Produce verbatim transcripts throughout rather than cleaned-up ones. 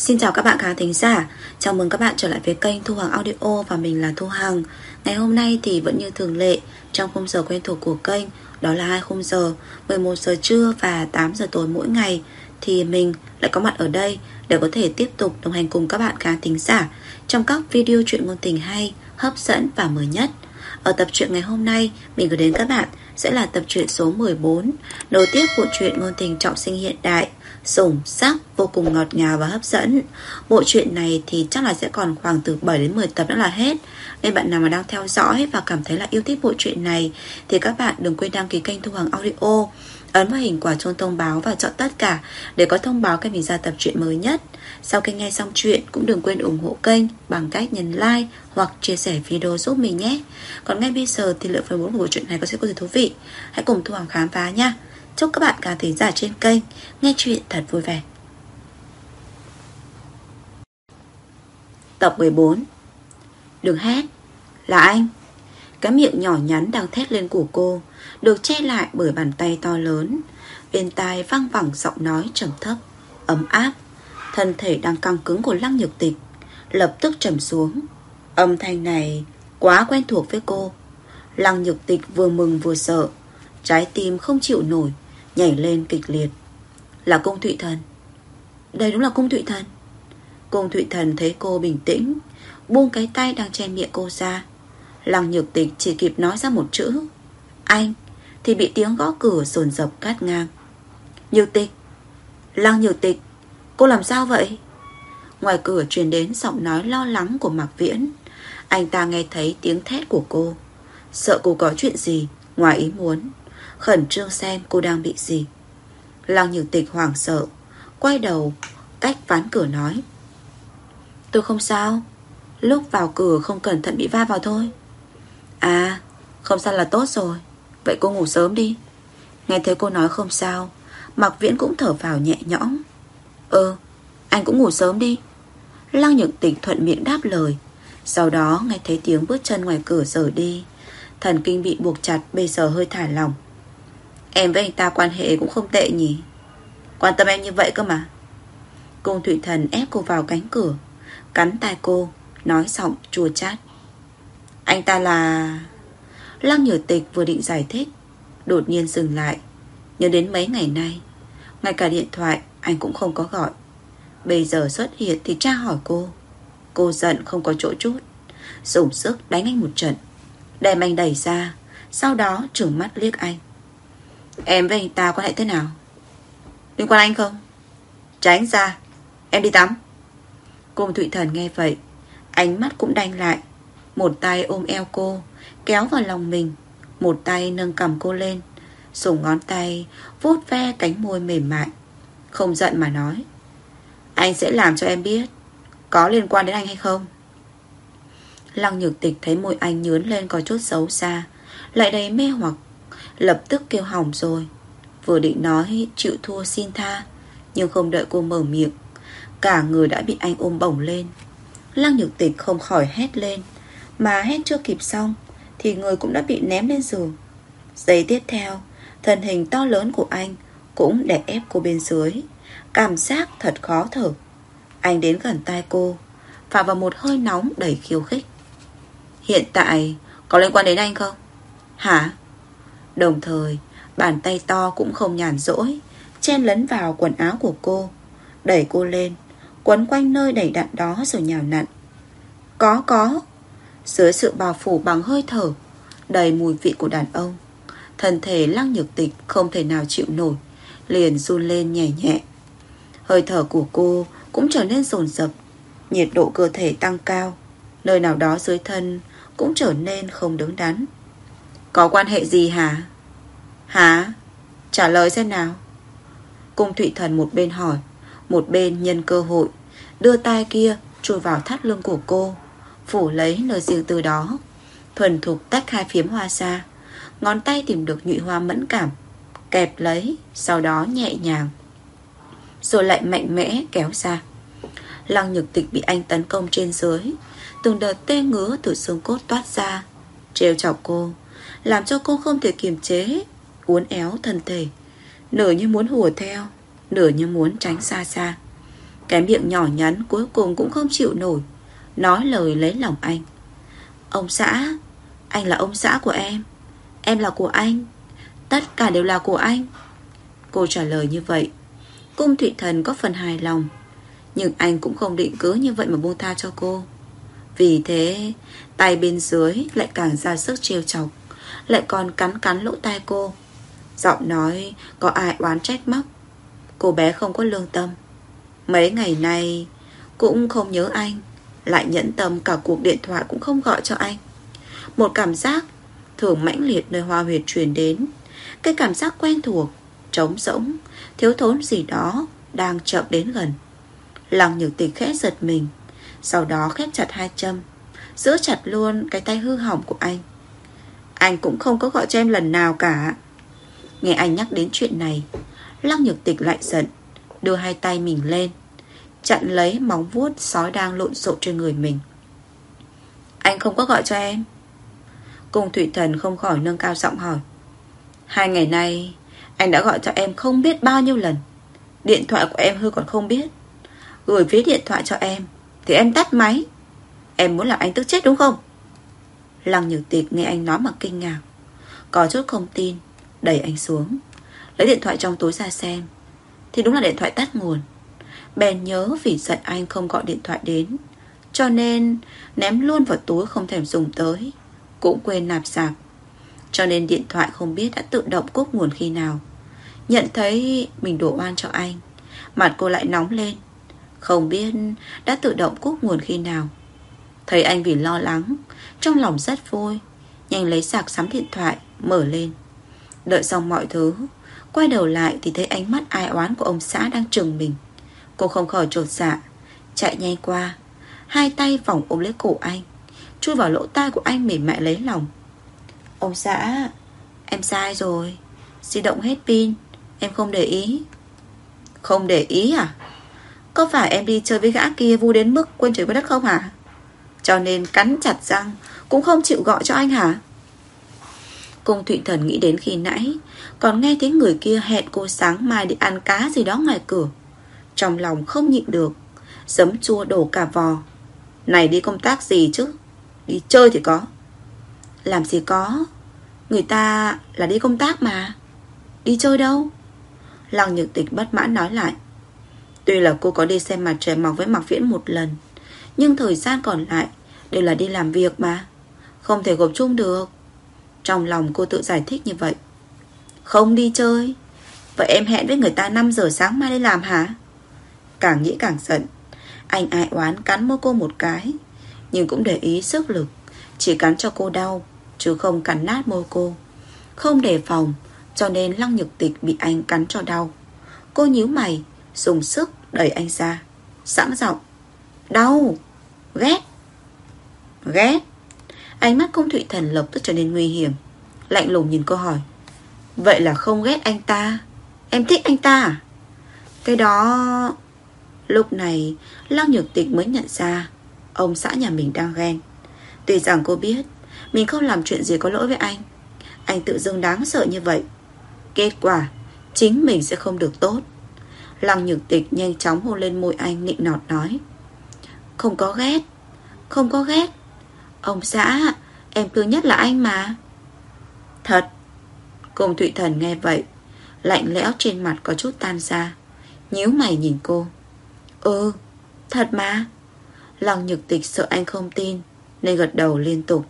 Xin chào các bạn khán thính giả. Chào mừng các bạn trở lại với kênh Thu Hằng Audio và mình là Thu Hằng. Ngày hôm nay thì vẫn như thường lệ, trong khung giờ quen thuộc của kênh, đó là hai khung giờ mười một giờ trưa và tám giờ tối mỗi ngày, thì mình lại có mặt ở đây để có thể tiếp tục đồng hành cùng các bạn khán thính giả trong các video truyện ngôn tình hay, hấp dẫn và mới nhất. Ở tập truyện ngày hôm nay, mình gửi đến các bạn sẽ là tập truyện số mười bốn, nối tiếp bộ truyện ngôn tình trọng sinh hiện đại, sủng sắc, vô cùng ngọt ngào và hấp dẫn. Bộ truyện này thì chắc là sẽ còn khoảng từ bảy đến mười tập nữa là hết. Nên bạn nào mà đang theo dõi và cảm thấy là yêu thích bộ truyện này thì các bạn đừng quên đăng ký kênh Thu Hằng Audio, ấn vào hình quả chuông thông báo và chọn tất cả để có thông báo khi mình ra tập truyện mới nhất. Sau khi nghe xong chuyện cũng đừng quên ủng hộ kênh bằng cách nhấn like hoặc chia sẻ video giúp mình nhé. Còn ngay bây giờ thì lượng phần bốn của bộ truyện này có sẽ có gì thú vị, hãy cùng Thu Hằng khám phá nha. Chúc các bạn khán thính giả trên kênh nghe chuyện thật vui vẻ. Tập mười bốn. Đừng hét, là anh. Cái miệng nhỏ nhắn đang thét lên của cô được che lại bởi bàn tay to lớn. Bên tai vang vẳng giọng nói trầm thấp, ấm áp. Thân thể đang căng cứng của Lăng Nhược Tịch lập tức trầm xuống. Âm thanh này quá quen thuộc với cô. Lăng Nhược Tịch vừa mừng vừa sợ, trái tim không chịu nổi nhảy lên kịch liệt. Là Cung Thụy Thần. Đây đúng là Cung Thụy Thần. Cung Thụy Thần thấy cô bình tĩnh, buông cái tay đang che miệng cô ra. Lăng Nhược Tịch chỉ kịp nói ra một chữ anh thì bị tiếng gõ cửa dồn dập cắt ngang. Nhược Tịch, Lăng Nhược Tịch, cô làm sao vậy? Ngoài cửa truyền đến giọng nói lo lắng của Mạc Viễn. Anh ta nghe thấy tiếng thét của cô, sợ cô có chuyện gì ngoài ý muốn, khẩn trương xem cô đang bị gì. Lăng Nhược Tịch hoảng sợ, quay đầu cách ván cửa nói: Tôi không sao, lúc vào cửa không cẩn thận bị va vào thôi. À, không sao là tốt rồi. Vậy cô ngủ sớm đi. Nghe thấy cô nói không sao, Mạc Viễn cũng thở vào nhẹ nhõm. Ừ, anh cũng ngủ sớm đi. Lăng Nhược Tịch thuận miệng đáp lời. Sau đó nghe thấy tiếng bước chân ngoài cửa rời đi. Thần kinh bị buộc chặt bây giờ hơi thả lỏng. Em với anh ta quan hệ cũng không tệ nhỉ? Quan tâm em như vậy cơ mà. Cung Thụy Thần ép cô vào cánh cửa, cắn tai cô, nói giọng chua chát. Anh ta là... Lăng Nhược Tịch vừa định giải thích, đột nhiên dừng lại. Nhớ đến mấy ngày nay ngay cả điện thoại anh cũng không có gọi. Bây giờ xuất hiện thì tra hỏi cô. Cô giận không có chỗ chút, dùng sức đánh anh một trận, đem anh đẩy ra. Sau đó trừng mắt liếc anh. Em với anh ta quan hệ thế nào? Liên quan anh không? Tránh ra, em đi tắm. Cung Thụy Thần nghe vậy, ánh mắt cũng đanh lại. Một tay ôm eo cô, kéo vào lòng mình, một tay nâng cằm cô lên, dùng ngón tay vuốt ve cánh môi mềm mại. Không giận mà nói: Anh sẽ làm cho em biết có liên quan đến anh hay không. Lăng Nhược Tịch thấy môi anh nhướn lên có chút xấu xa, lại đầy mê hoặc, lập tức kêu hỏng rồi. Vừa định nói chịu thua xin tha, nhưng không đợi cô mở miệng, cả người đã bị anh ôm bổng lên. Lăng Nhược Tịch không khỏi hét lên, mà hét chưa kịp xong thì người cũng đã bị ném lên giường. Giây tiếp theo, thân hình to lớn của anh cũng đè ép cô bên dưới. Cảm giác thật khó thở. Anh đến gần tai cô, phả vào một hơi nóng đầy khiêu khích. Hiện tại có liên quan đến anh không? Hả? Đồng thời bàn tay to cũng không nhàn rỗi, chen lấn vào quần áo của cô, đẩy cô lên, quấn quanh nơi đầy đặn đó rồi nhào nặn. Có có Dưới sự bao phủ bằng hơi thở đầy mùi vị của đàn ông, thân thể Lăng Nhược Tịch không thể nào chịu nổi, liền run lên nhẹ nhẹ. Hơi thở của cô cũng trở nên dồn dập, nhiệt độ cơ thể tăng cao, nơi nào đó dưới thân cũng trở nên không đứng đắn. Có quan hệ gì hả? Hả? Trả lời xem nào. Cung Thụy Thần một bên hỏi, một bên nhân cơ hội đưa tay kia chui vào thắt lưng của cô, phủ lấy nơi riêng tư đó, thuần thục tách hai phiếm hoa ra. Ngón tay tìm được nhụy hoa mẫn cảm, kẹp lấy, sau đó nhẹ nhàng rồi lại mạnh mẽ kéo ra. Lăng Nhược Tịch bị anh tấn công trên dưới, từng đợt tê ngứa từ xương cốt toát ra, trêu chọc cô, làm cho cô không thể kiềm chế, uốn éo thân thể, nửa như muốn hùa theo, nửa như muốn tránh xa xa. Cái miệng nhỏ nhắn cuối cùng cũng không chịu nổi, nói lời lấy lòng anh. Ông xã, anh là ông xã của em, em là của anh, tất cả đều là của anh. Cô trả lời như vậy, Cung Thụy Thần có phần hài lòng. Nhưng anh cũng không định cứ như vậy mà buông tha cho cô. Vì thế tay bên dưới lại càng ra sức trêu chọc, lại còn cắn cắn lỗ tai cô. Giọng nói có ai oán trách móc. Cô bé không có lương tâm. Mấy ngày nay cũng không nhớ anh, lại nhẫn tâm cả cuộc điện thoại cũng không gọi cho anh. Một cảm giác thường mãnh liệt nơi Hoa Huyệt truyền đến. Cái cảm giác quen thuộc, trống rỗng, thiếu thốn gì đó đang chậm đến gần. Lăng Nhược Tịch khẽ giật mình, sau đó khép chặt hai châm, giữ chặt luôn cái tay hư hỏng của anh. Anh cũng không có gọi cho em lần nào cả. Nghe anh nhắc đến chuyện này, Lăng Nhược Tịch lại giận, đưa hai tay mình lên, chặn lấy móng vuốt sói đang lộn xộn trên người mình. Anh không có gọi cho em. Cung Thụy Thần không khỏi nâng cao giọng hỏi. Hai ngày nay anh đã gọi cho em không biết bao nhiêu lần. Điện thoại của em hư còn không biết. Gửi ví điện thoại cho em thì em tắt máy. Em muốn làm anh tức chết đúng không? Lăng Nhược Tịch nghe anh nói mà kinh ngạc, có chút không tin, đẩy anh xuống, lấy điện thoại trong túi ra xem. Thì đúng là điện thoại tắt nguồn. Bèn nhớ vì giận anh không gọi điện thoại đến, cho nên ném luôn vào túi không thèm dùng tới, cũng quên nạp sạc. Cho nên điện thoại không biết đã tự động cúp nguồn khi nào. Nhận thấy mình đổ oan cho anh, mặt cô lại nóng lên. Không biết đã tự động cúp nguồn khi nào. Thấy anh vì lo lắng, trong lòng rất vui, nhanh lấy sạc sắm điện thoại, mở lên. Đợi xong mọi thứ, quay đầu lại thì thấy ánh mắt ai oán của ông xã đang trừng mình. Cô không khỏi chột dạ, chạy nhanh qua, hai tay vòng ôm lấy cổ anh, chui vào lỗ tai của anh mềm mại lấy lòng. Ông xã, em sai rồi, di động hết pin, em không để ý. Không để ý à? Có phải em đi chơi với gã kia vui đến mức quên trời quên đất không hả? Cho nên cắn chặt răng cũng không chịu gọi cho anh hả? Cung Thụy Thần nghĩ đến khi nãy còn nghe thấy người kia hẹn cô sáng mai đi ăn cá gì đó ngoài cửa, trong lòng không nhịn được, giấm chua đổ cả vò. Này đi công tác gì chứ? Đi chơi thì có. Làm gì có, người ta là đi công tác mà. Đi chơi đâu? Lăng Nhược Tịch bất mãn nói lại. Tuy là cô có đi xem mặt trời mọc với Mạc Viễn một lần, nhưng thời gian còn lại đều là đi làm việc mà, không thể gộp chung được. Trong lòng cô tự giải thích như vậy. Không đi chơi? Vậy em hẹn với người ta năm giờ sáng mai đi làm hả? Càng nghĩ càng giận, anh ai oán cắn môi cô một cái, nhưng cũng để ý sức lực, chỉ cắn cho cô đau, chứ không cắn nát môi cô. Không đề phòng, cho nên Lăng Nhược Tịch bị anh cắn cho đau. Cô nhíu mày, dùng sức đẩy anh ra, sẵn giọng. Đau, ghét. Ghét. Ánh mắt Cung Thụy Thần lập tức trở nên nguy hiểm, lạnh lùng nhìn cô hỏi. Vậy là không ghét anh ta, em thích anh ta à? Cái đó... Lúc này Lăng Nhược Tịch mới nhận ra ông xã nhà mình đang ghen. Tuy rằng cô biết mình không làm chuyện gì có lỗi với anh, anh tự dưng đáng sợ như vậy, kết quả chính mình sẽ không được tốt. Lăng Nhược Tịch nhanh chóng hôn lên môi anh, nịnh nọt nói. Không có ghét, không có ghét. Ông xã, em thương nhất là anh mà. Thật. Cung Thụy Thần nghe vậy, lạnh lẽo trên mặt có chút tan ra, nhíu mày nhìn cô. Ừ, thật mà. Lăng Nhược Tịch sợ anh không tin nên gật đầu liên tục.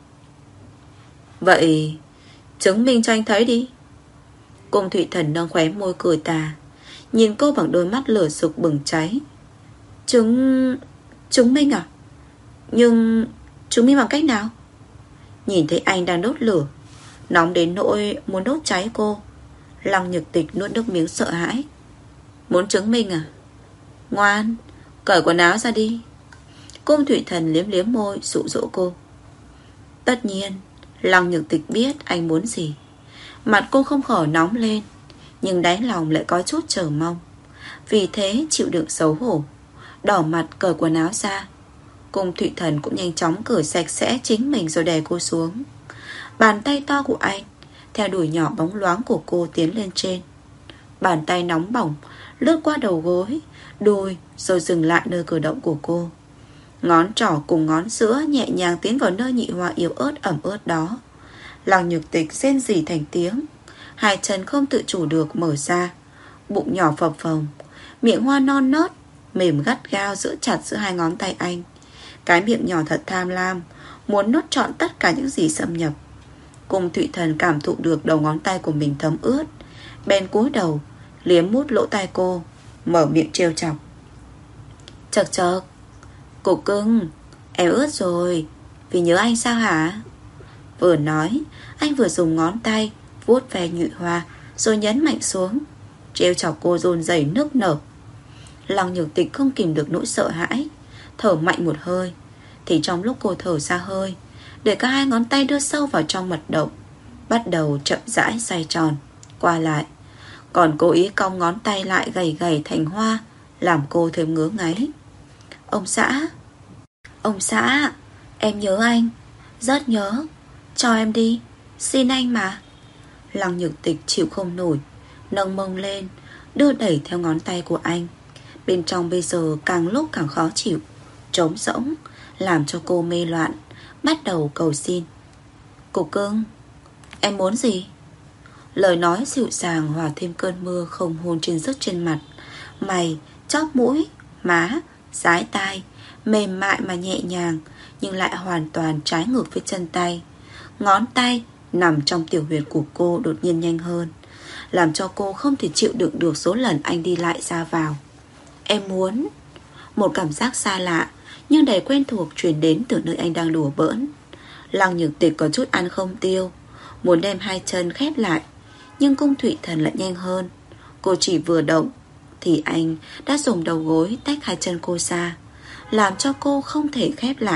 Vậy chứng minh cho anh thấy đi. Cung Thụy Thần nâng khóe môi cười tà, nhìn cô bằng đôi mắt lửa sục bừng cháy. Chứng... chứng minh à? Nhưng chứng minh bằng cách nào? Nhìn thấy anh đang đốt lửa, nóng đến nỗi muốn đốt cháy cô, Lăng Nhược Tịch nuốt nước miếng sợ hãi. Muốn chứng minh à? Ngoan, cởi quần áo ra đi. Cung Thụy Thần liếm liếm môi dụ dỗ cô. Tất nhiên Lăng Nhược Tịch biết anh muốn gì. Mặt cô không khỏi nóng lên, nhưng đáy lòng lại có chút chờ mong. Vì thế chịu đựng xấu hổ, đỏ mặt cởi quần áo ra. Cung Thụy Thần cũng nhanh chóng cởi sạch sẽ chính mình rồi đè cô xuống. Bàn tay to của anh theo đuổi nhỏ bóng loáng của cô tiến lên trên. Bàn tay nóng bỏng lướt qua đầu gối, đùi, rồi dừng lại nơi cử động của cô. Ngón trỏ cùng ngón giữa nhẹ nhàng tiến vào nơi nhị hoa yếu ớt ẩm ướt đó. Lăng Nhược Tịch rên rỉ thành tiếng, hai chân không tự chủ được mở ra, bụng nhỏ phập phồng, miệng hoa non nớt mềm gắt gao giữ chặt giữa hai ngón tay anh. Cái miệng nhỏ thật tham lam, muốn nuốt trọn tất cả những gì xâm nhập. Cung Thụy Thần cảm thụ được đầu ngón tay của mình thấm ướt, bèn cúi đầu liếm mút lỗ tai cô, mở miệng trêu chọc. Chật chật, cô cưng, em ướt rồi, vì nhớ anh sao hả? Vừa nói, anh vừa dùng ngón tay vuốt ve nhụy hoa, rồi nhấn mạnh xuống, trêu chọc cô run rẩy nức nở. Lăng Nhược Tịch không kìm được nỗi sợ hãi, thở mạnh một hơi. Thì trong lúc cô thở ra hơi, để cả hai ngón tay đưa sâu vào trong mật động, bắt đầu chậm rãi xoay tròn qua lại, còn cố ý cong ngón tay lại gầy gầy thành hoa, làm cô thêm ngứa ngáy. Ông xã, ông xã, em nhớ anh, rất nhớ, cho em đi, xin anh mà. Lăng Nhược Tịch chịu không nổi, nâng mông lên, đưa đẩy theo ngón tay của anh. Bên trong bây giờ càng lúc càng khó chịu, trống rỗng, làm cho cô mê loạn, bắt đầu cầu xin. Cô cưng, em muốn gì? Lời nói dịu dàng hòa thêm cơn mưa không hôn trên rứt trên mặt, mày, chóp mũi, má, dái tai, mềm mại mà nhẹ nhàng, nhưng lại hoàn toàn trái ngược với chân tay. Ngón tay nằm trong tiểu huyệt của cô đột nhiên nhanh hơn, làm cho cô không thể chịu đựng được số lần anh đi lại ra vào. Em muốn. Một cảm giác xa lạ nhưng đầy quen thuộc truyền đến từ nơi anh đang đùa bỡn. Lăng Nhược Tịch có chút ăn không tiêu, muốn đem hai chân khép lại, nhưng Cung Thụy Thần lại nhanh hơn. Cô chỉ vừa động thì anh đã dùng đầu gối tách hai chân cô ra, làm cho cô không thể khép lại.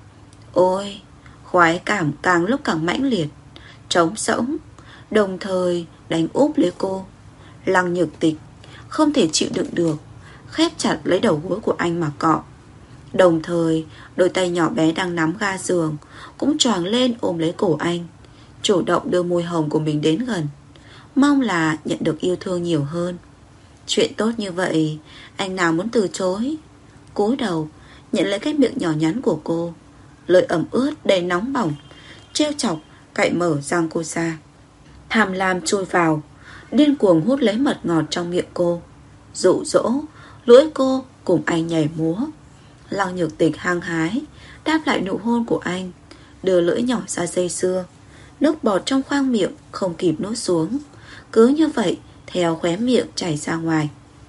Ôi, khoái cảm càng lúc càng mãnh liệt, trống rỗng, đồng thời đánh úp lấy cô. Lăng Nhược Tịch không thể chịu đựng được, khép chặt lấy đầu gối của anh mà cọ. Đồng thời đôi tay nhỏ bé đang nắm ga giường cũng choàng lên ôm lấy cổ anh, chủ động đưa môi hồng của mình đến gần, mong là nhận được yêu thương nhiều hơn. Chuyện tốt như vậy, anh nào muốn từ chối. Cúi đầu nhận lấy cái miệng nhỏ nhắn của cô, lời ẩm ướt đầy nóng bỏng, trêu chọc cạy mở răng cô ra. Tham lam chui vào, điên cuồng hút lấy mật ngọt trong miệng cô, dụ dỗ lưỡi cô cùng anh nhảy múa. Lăng Nhược Tịch hăng hái đáp lại nụ hôn của anh, đưa lưỡi nhỏ ra dây dưa, nước bọt trong khoang miệng không kịp nuốt xuống, cứ như vậy theo khóe miệng chảy ra ngoài.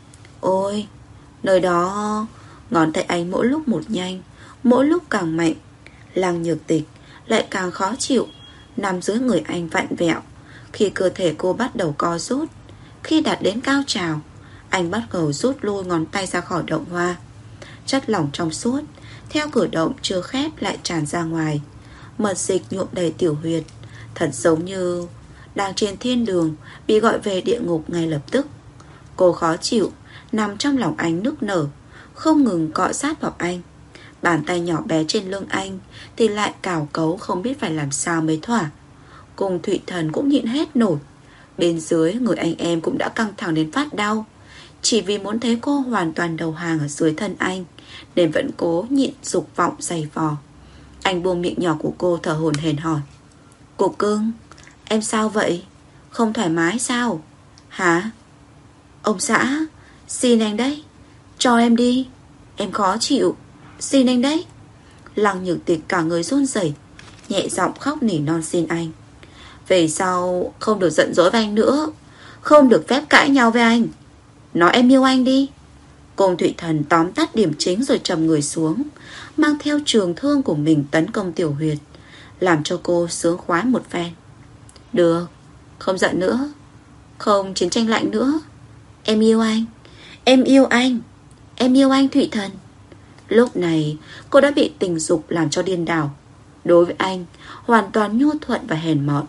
Ôi, nơi đó ngón tay anh mỗi lúc một nhanh, mỗi lúc càng mạnh. Lăng Nhược Tịch lại càng khó chịu, nằm dưới người anh vặn vẹo. Khi cơ thể cô bắt đầu co rút, khi đạt đến cao trào, anh bắt đầu rút lui ngón tay ra khỏi động hoa. Chất lỏng trong suốt theo cử động chưa khép lại tràn ra ngoài, mật dịch nhuộm đầy tiểu huyệt, thật giống như đang trên thiên đường bị gọi về địa ngục ngay lập tức. Cô khó chịu nằm trong lòng anh nức nở, không ngừng cọ sát vào anh. Bàn tay nhỏ bé trên lưng anh thì lại cào cấu không biết phải làm sao mới thỏa. Cung Thụy Thần cũng nhịn hết nổi. Bên dưới người anh em cũng đã căng thẳng đến phát đau, chỉ vì muốn thấy cô hoàn toàn đầu hàng ở dưới thân anh, nên vẫn cố nhịn dục vọng giày vò. Anh buông miệng nhỏ của cô, thở hổn hển hỏi. Cô cưng, em sao vậy? Không thoải mái sao? Hả? Ông xã, xin anh đấy, cho em đi, em khó chịu, xin anh đấy. Lăng Nhược Tịch cả người run rẩy, nhẹ giọng khóc nỉ non xin anh. Về sau không được giận dỗi với anh nữa, không được phép cãi nhau với anh. Nói em yêu anh đi. Cung Thụy Thần tóm tắt điểm chính rồi trầm người xuống, mang theo trường thương của mình tấn công tiểu huyệt, làm cho cô sướng khoái một phen. Được, không giận nữa, không chiến tranh lạnh nữa. Em yêu anh, em yêu anh, em yêu anh Thụy Thần. Lúc này cô đã bị tình dục làm cho điên đảo. Đối với anh hoàn toàn nhu thuận và hèn mọn.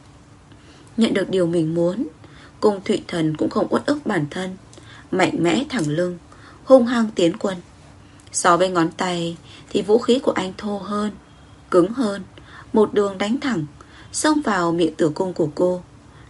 Nhận được điều mình muốn, Cung Thụy Thần cũng không uất ức bản thân, mạnh mẽ thẳng lưng, hung hăng tiến quân. So với ngón tay thì vũ khí của anh thô hơn, cứng hơn, một đường đánh thẳng, xông vào miệng tử cung của cô,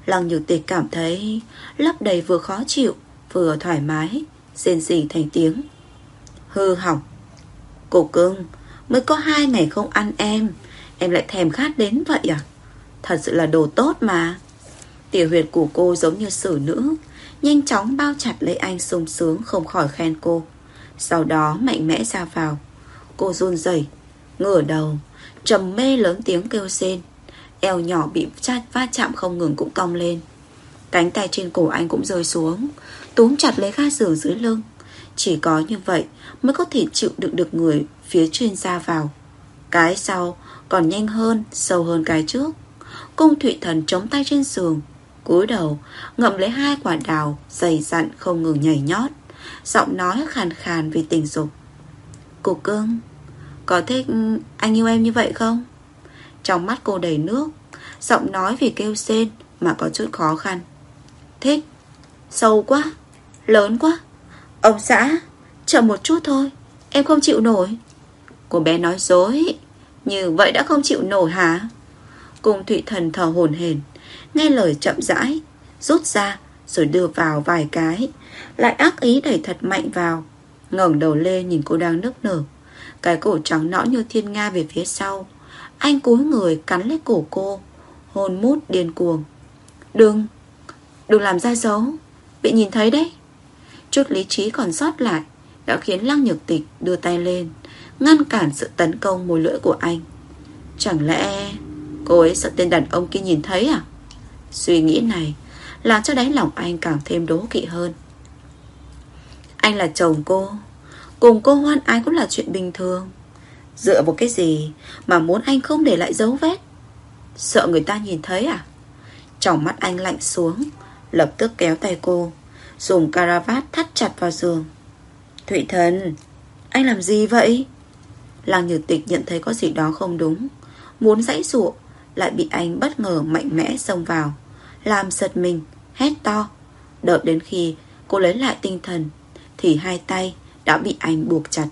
Lăng Nhược Tịch cảm thấy lấp đầy vừa khó chịu vừa thoải mái, rên rỉ thành tiếng. Hư hỏng. Cô cưng, mới có hai ngày không ăn em, em lại thèm khát đến vậy à? Thật sự là đồ tốt mà. Tiểu huyệt của cô giống như xử nữ, nhanh chóng bao chặt lấy anh, sung sướng không khỏi khen cô. Sau đó mạnh mẽ ra vào. Cô run rẩy, ngửa đầu, trầm mê lớn tiếng kêu rên. Eo nhỏ bị chát va chạm không ngừng cũng cong lên. Cánh tay trên cổ anh cũng rơi xuống, túm chặt lấy ga giường dưới lưng. Chỉ có như vậy mới có thể chịu đựng được người phía trên ra vào. Cái sau còn nhanh hơn, sâu hơn cái trước. Cung Thụy Thần chống tay trên giường, cúi đầu ngậm lấy hai quả đào dày dặn không ngừng nhảy nhót, giọng nói khàn khàn vì tình dục. Cô cưng, có thích anh yêu em như vậy không? Trong mắt cô đầy nước, giọng nói vì kêu rên mà có chút khó khăn. Thích. Sâu quá, lớn quá. Ông xã, chậm một chút thôi, em không chịu nổi. Cô bé nói dối. Như vậy đã không chịu nổi hả? Cung Thụy Thần thở hổn hển, nghe lời chậm rãi, rút ra rồi đưa vào vài cái, lại ác ý đẩy thật mạnh vào. Ngẩng đầu lên nhìn cô đang nức nở, cái cổ trắng nõn như thiên nga về phía sau. Anh cúi người cắn lấy cổ cô, hôn mút điên cuồng. Đừng, đừng làm ra dấu, bị nhìn thấy đấy. Chút lý trí còn sót lại đã khiến Lăng Nhược Tịch đưa tay lên ngăn cản sự tấn công môi lưỡi của anh. Chẳng lẽ cô ấy sợ tên đàn ông kia nhìn thấy à? Suy nghĩ này làm cho đáy lòng anh càng thêm đố kỵ hơn. Anh là chồng cô, cùng cô hoan ái cũng là chuyện bình thường. Dựa vào cái gì mà muốn anh không để lại dấu vết? Sợ người ta nhìn thấy à? Trong mắt anh lạnh xuống, lập tức kéo tay cô, dùng caravat thắt chặt vào giường. Thụy Thần, anh làm gì vậy? Lăng Nhược Tịch nhận thấy có gì đó không đúng, muốn giãy giụa, lại bị anh bất ngờ mạnh mẽ xông vào, làm giật mình, hét to. Đợi đến khi cô lấy lại tinh thần thì hai tay đã bị anh buộc chặt.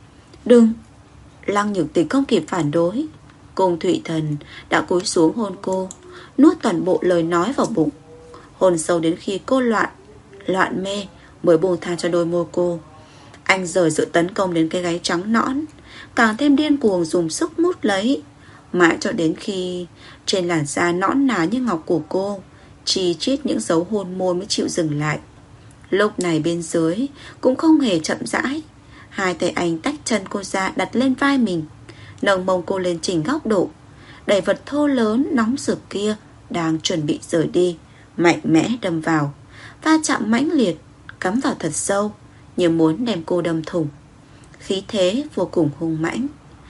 Đừng. Lăng Nhược Tịch không kịp phản đối, Cung Thụy Thần đã cúi xuống hôn cô, nuốt toàn bộ lời nói vào bụng, hôn sâu đến khi cô loạn Loạn mê mới buông tha cho đôi môi cô. Anh rời sự tấn công đến cái gáy trắng nõn, càng thêm điên cuồng dùng sức mút lấy, mãi cho đến khi trên làn da nõn nà như ngọc của cô chi chít những dấu hôn môi mới chịu dừng lại. Lúc này bên dưới cũng không hề chậm rãi. Hai tay anh tách chân cô ra đặt lên vai mình, nâng mông cô lên chỉnh góc độ, đẩy vật thô lớn nóng rực kia đang chuẩn bị rời đi mạnh mẽ đâm vào, va chạm mãnh liệt, cắm vào thật sâu, như muốn đem cô đâm thủng. Khí thế vô cùng hung mãnh.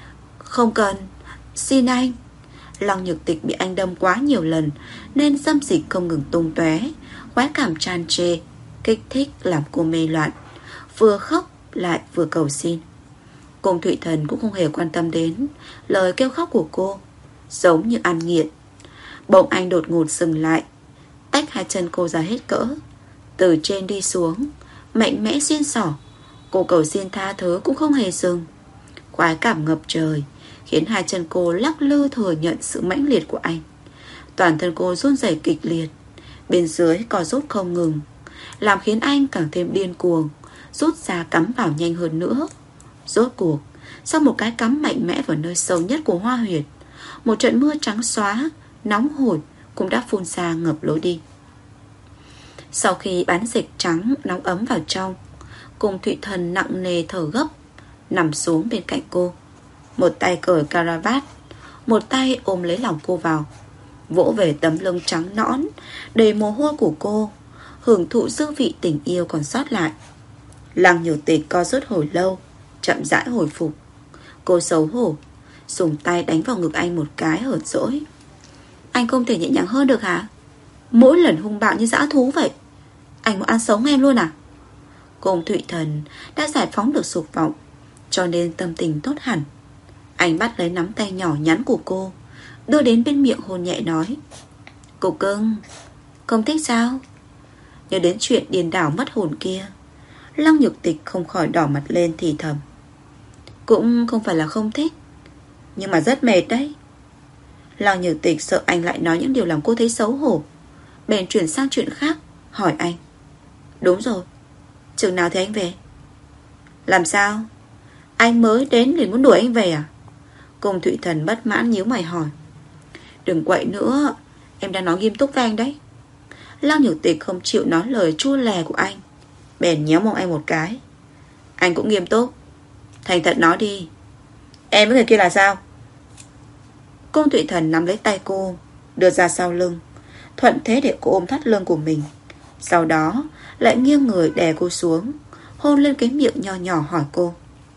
Không cần, xin anh. Lăng Nhược Tịch bị anh đâm quá nhiều lần nên dâm dịch không ngừng tung tóe, khoái cảm tràn trề, kích thích làm cô mê loạn, vừa khóc lại vừa cầu xin. Cung Thụy Thần cũng không hề quan tâm đến lời kêu khóc của cô, giống như ăn nghiện. Bỗng anh đột ngột dừng lại, tách hai chân cô ra hết cỡ, từ trên đi xuống, mạnh mẽ xiên xỏ. Cô cầu xin tha thứ cũng không hề dừng. Khoái cảm ngập trời khiến hai chân cô lắc lư thừa nhận sự mãnh liệt của anh. Toàn thân cô run rẩy kịch liệt, bên dưới co rút không ngừng, làm khiến anh càng thêm điên cuồng, rút ra cắm vào nhanh hơn nữa. Rốt cuộc, sau một cái cắm mạnh mẽ vào nơi sâu nhất của hoa huyệt, một trận mưa trắng xóa nóng hổi cũng đã phun ra ngập lối đi. Sau khi bán dịch trắng nóng ấm vào trong, Cung Thụy Thần nặng nề thở gấp, nằm xuống bên cạnh cô, một tay cởi caravat, một tay ôm lấy lòng cô vào, vỗ về tấm lưng trắng nõn đầy mồ hôi của cô, hưởng thụ dư vị tình yêu còn sót lại. Lăng Nhược Tịch co rút hồi lâu, chậm rãi hồi phục. Cô xấu hổ dùng tay đánh vào ngực anh một cái hờn dỗi. Anh không thể nhẹ nhàng hơn được hả? Mỗi lần hung bạo như dã thú vậy. Anh muốn ăn sống em luôn à? Cung Thụy Thần đã giải phóng được dục vọng, cho nên tâm tình tốt hẳn. Anh bắt lấy nắm tay nhỏ nhắn của cô, đưa đến bên miệng hôn nhẹ nói: Cô cưng, không thích sao? Nhớ đến chuyện điên đảo mất hồn kia, Lăng Nhược Tịch không khỏi đỏ mặt lên thì thầm: Cũng không phải là không thích, nhưng mà rất mệt đấy. Lăng Nhược Tịch sợ anh lại nói những điều làm cô thấy xấu hổ, bèn chuyển sang chuyện khác, hỏi anh. Đúng rồi, chừng nào thì anh về? Làm sao? Anh mới đến liền muốn đuổi anh về à? Cung Thụy Thần bất mãn nhíu mày hỏi. Đừng quậy nữa, em đang nói nghiêm túc với anh đấy. Lăng Nhược Tịch không chịu nói lời chua lè của anh, bèn nhéo mông anh một cái. Anh cũng nghiêm túc, thành thật nói đi, em với người kia là sao? Cung Thụy Thần nắm lấy tay cô, đưa ra sau lưng, thuận thế để cô ôm thắt lưng của mình. Sau đó lại nghiêng người đè cô xuống, hôn lên cái miệng nho nhỏ hỏi cô.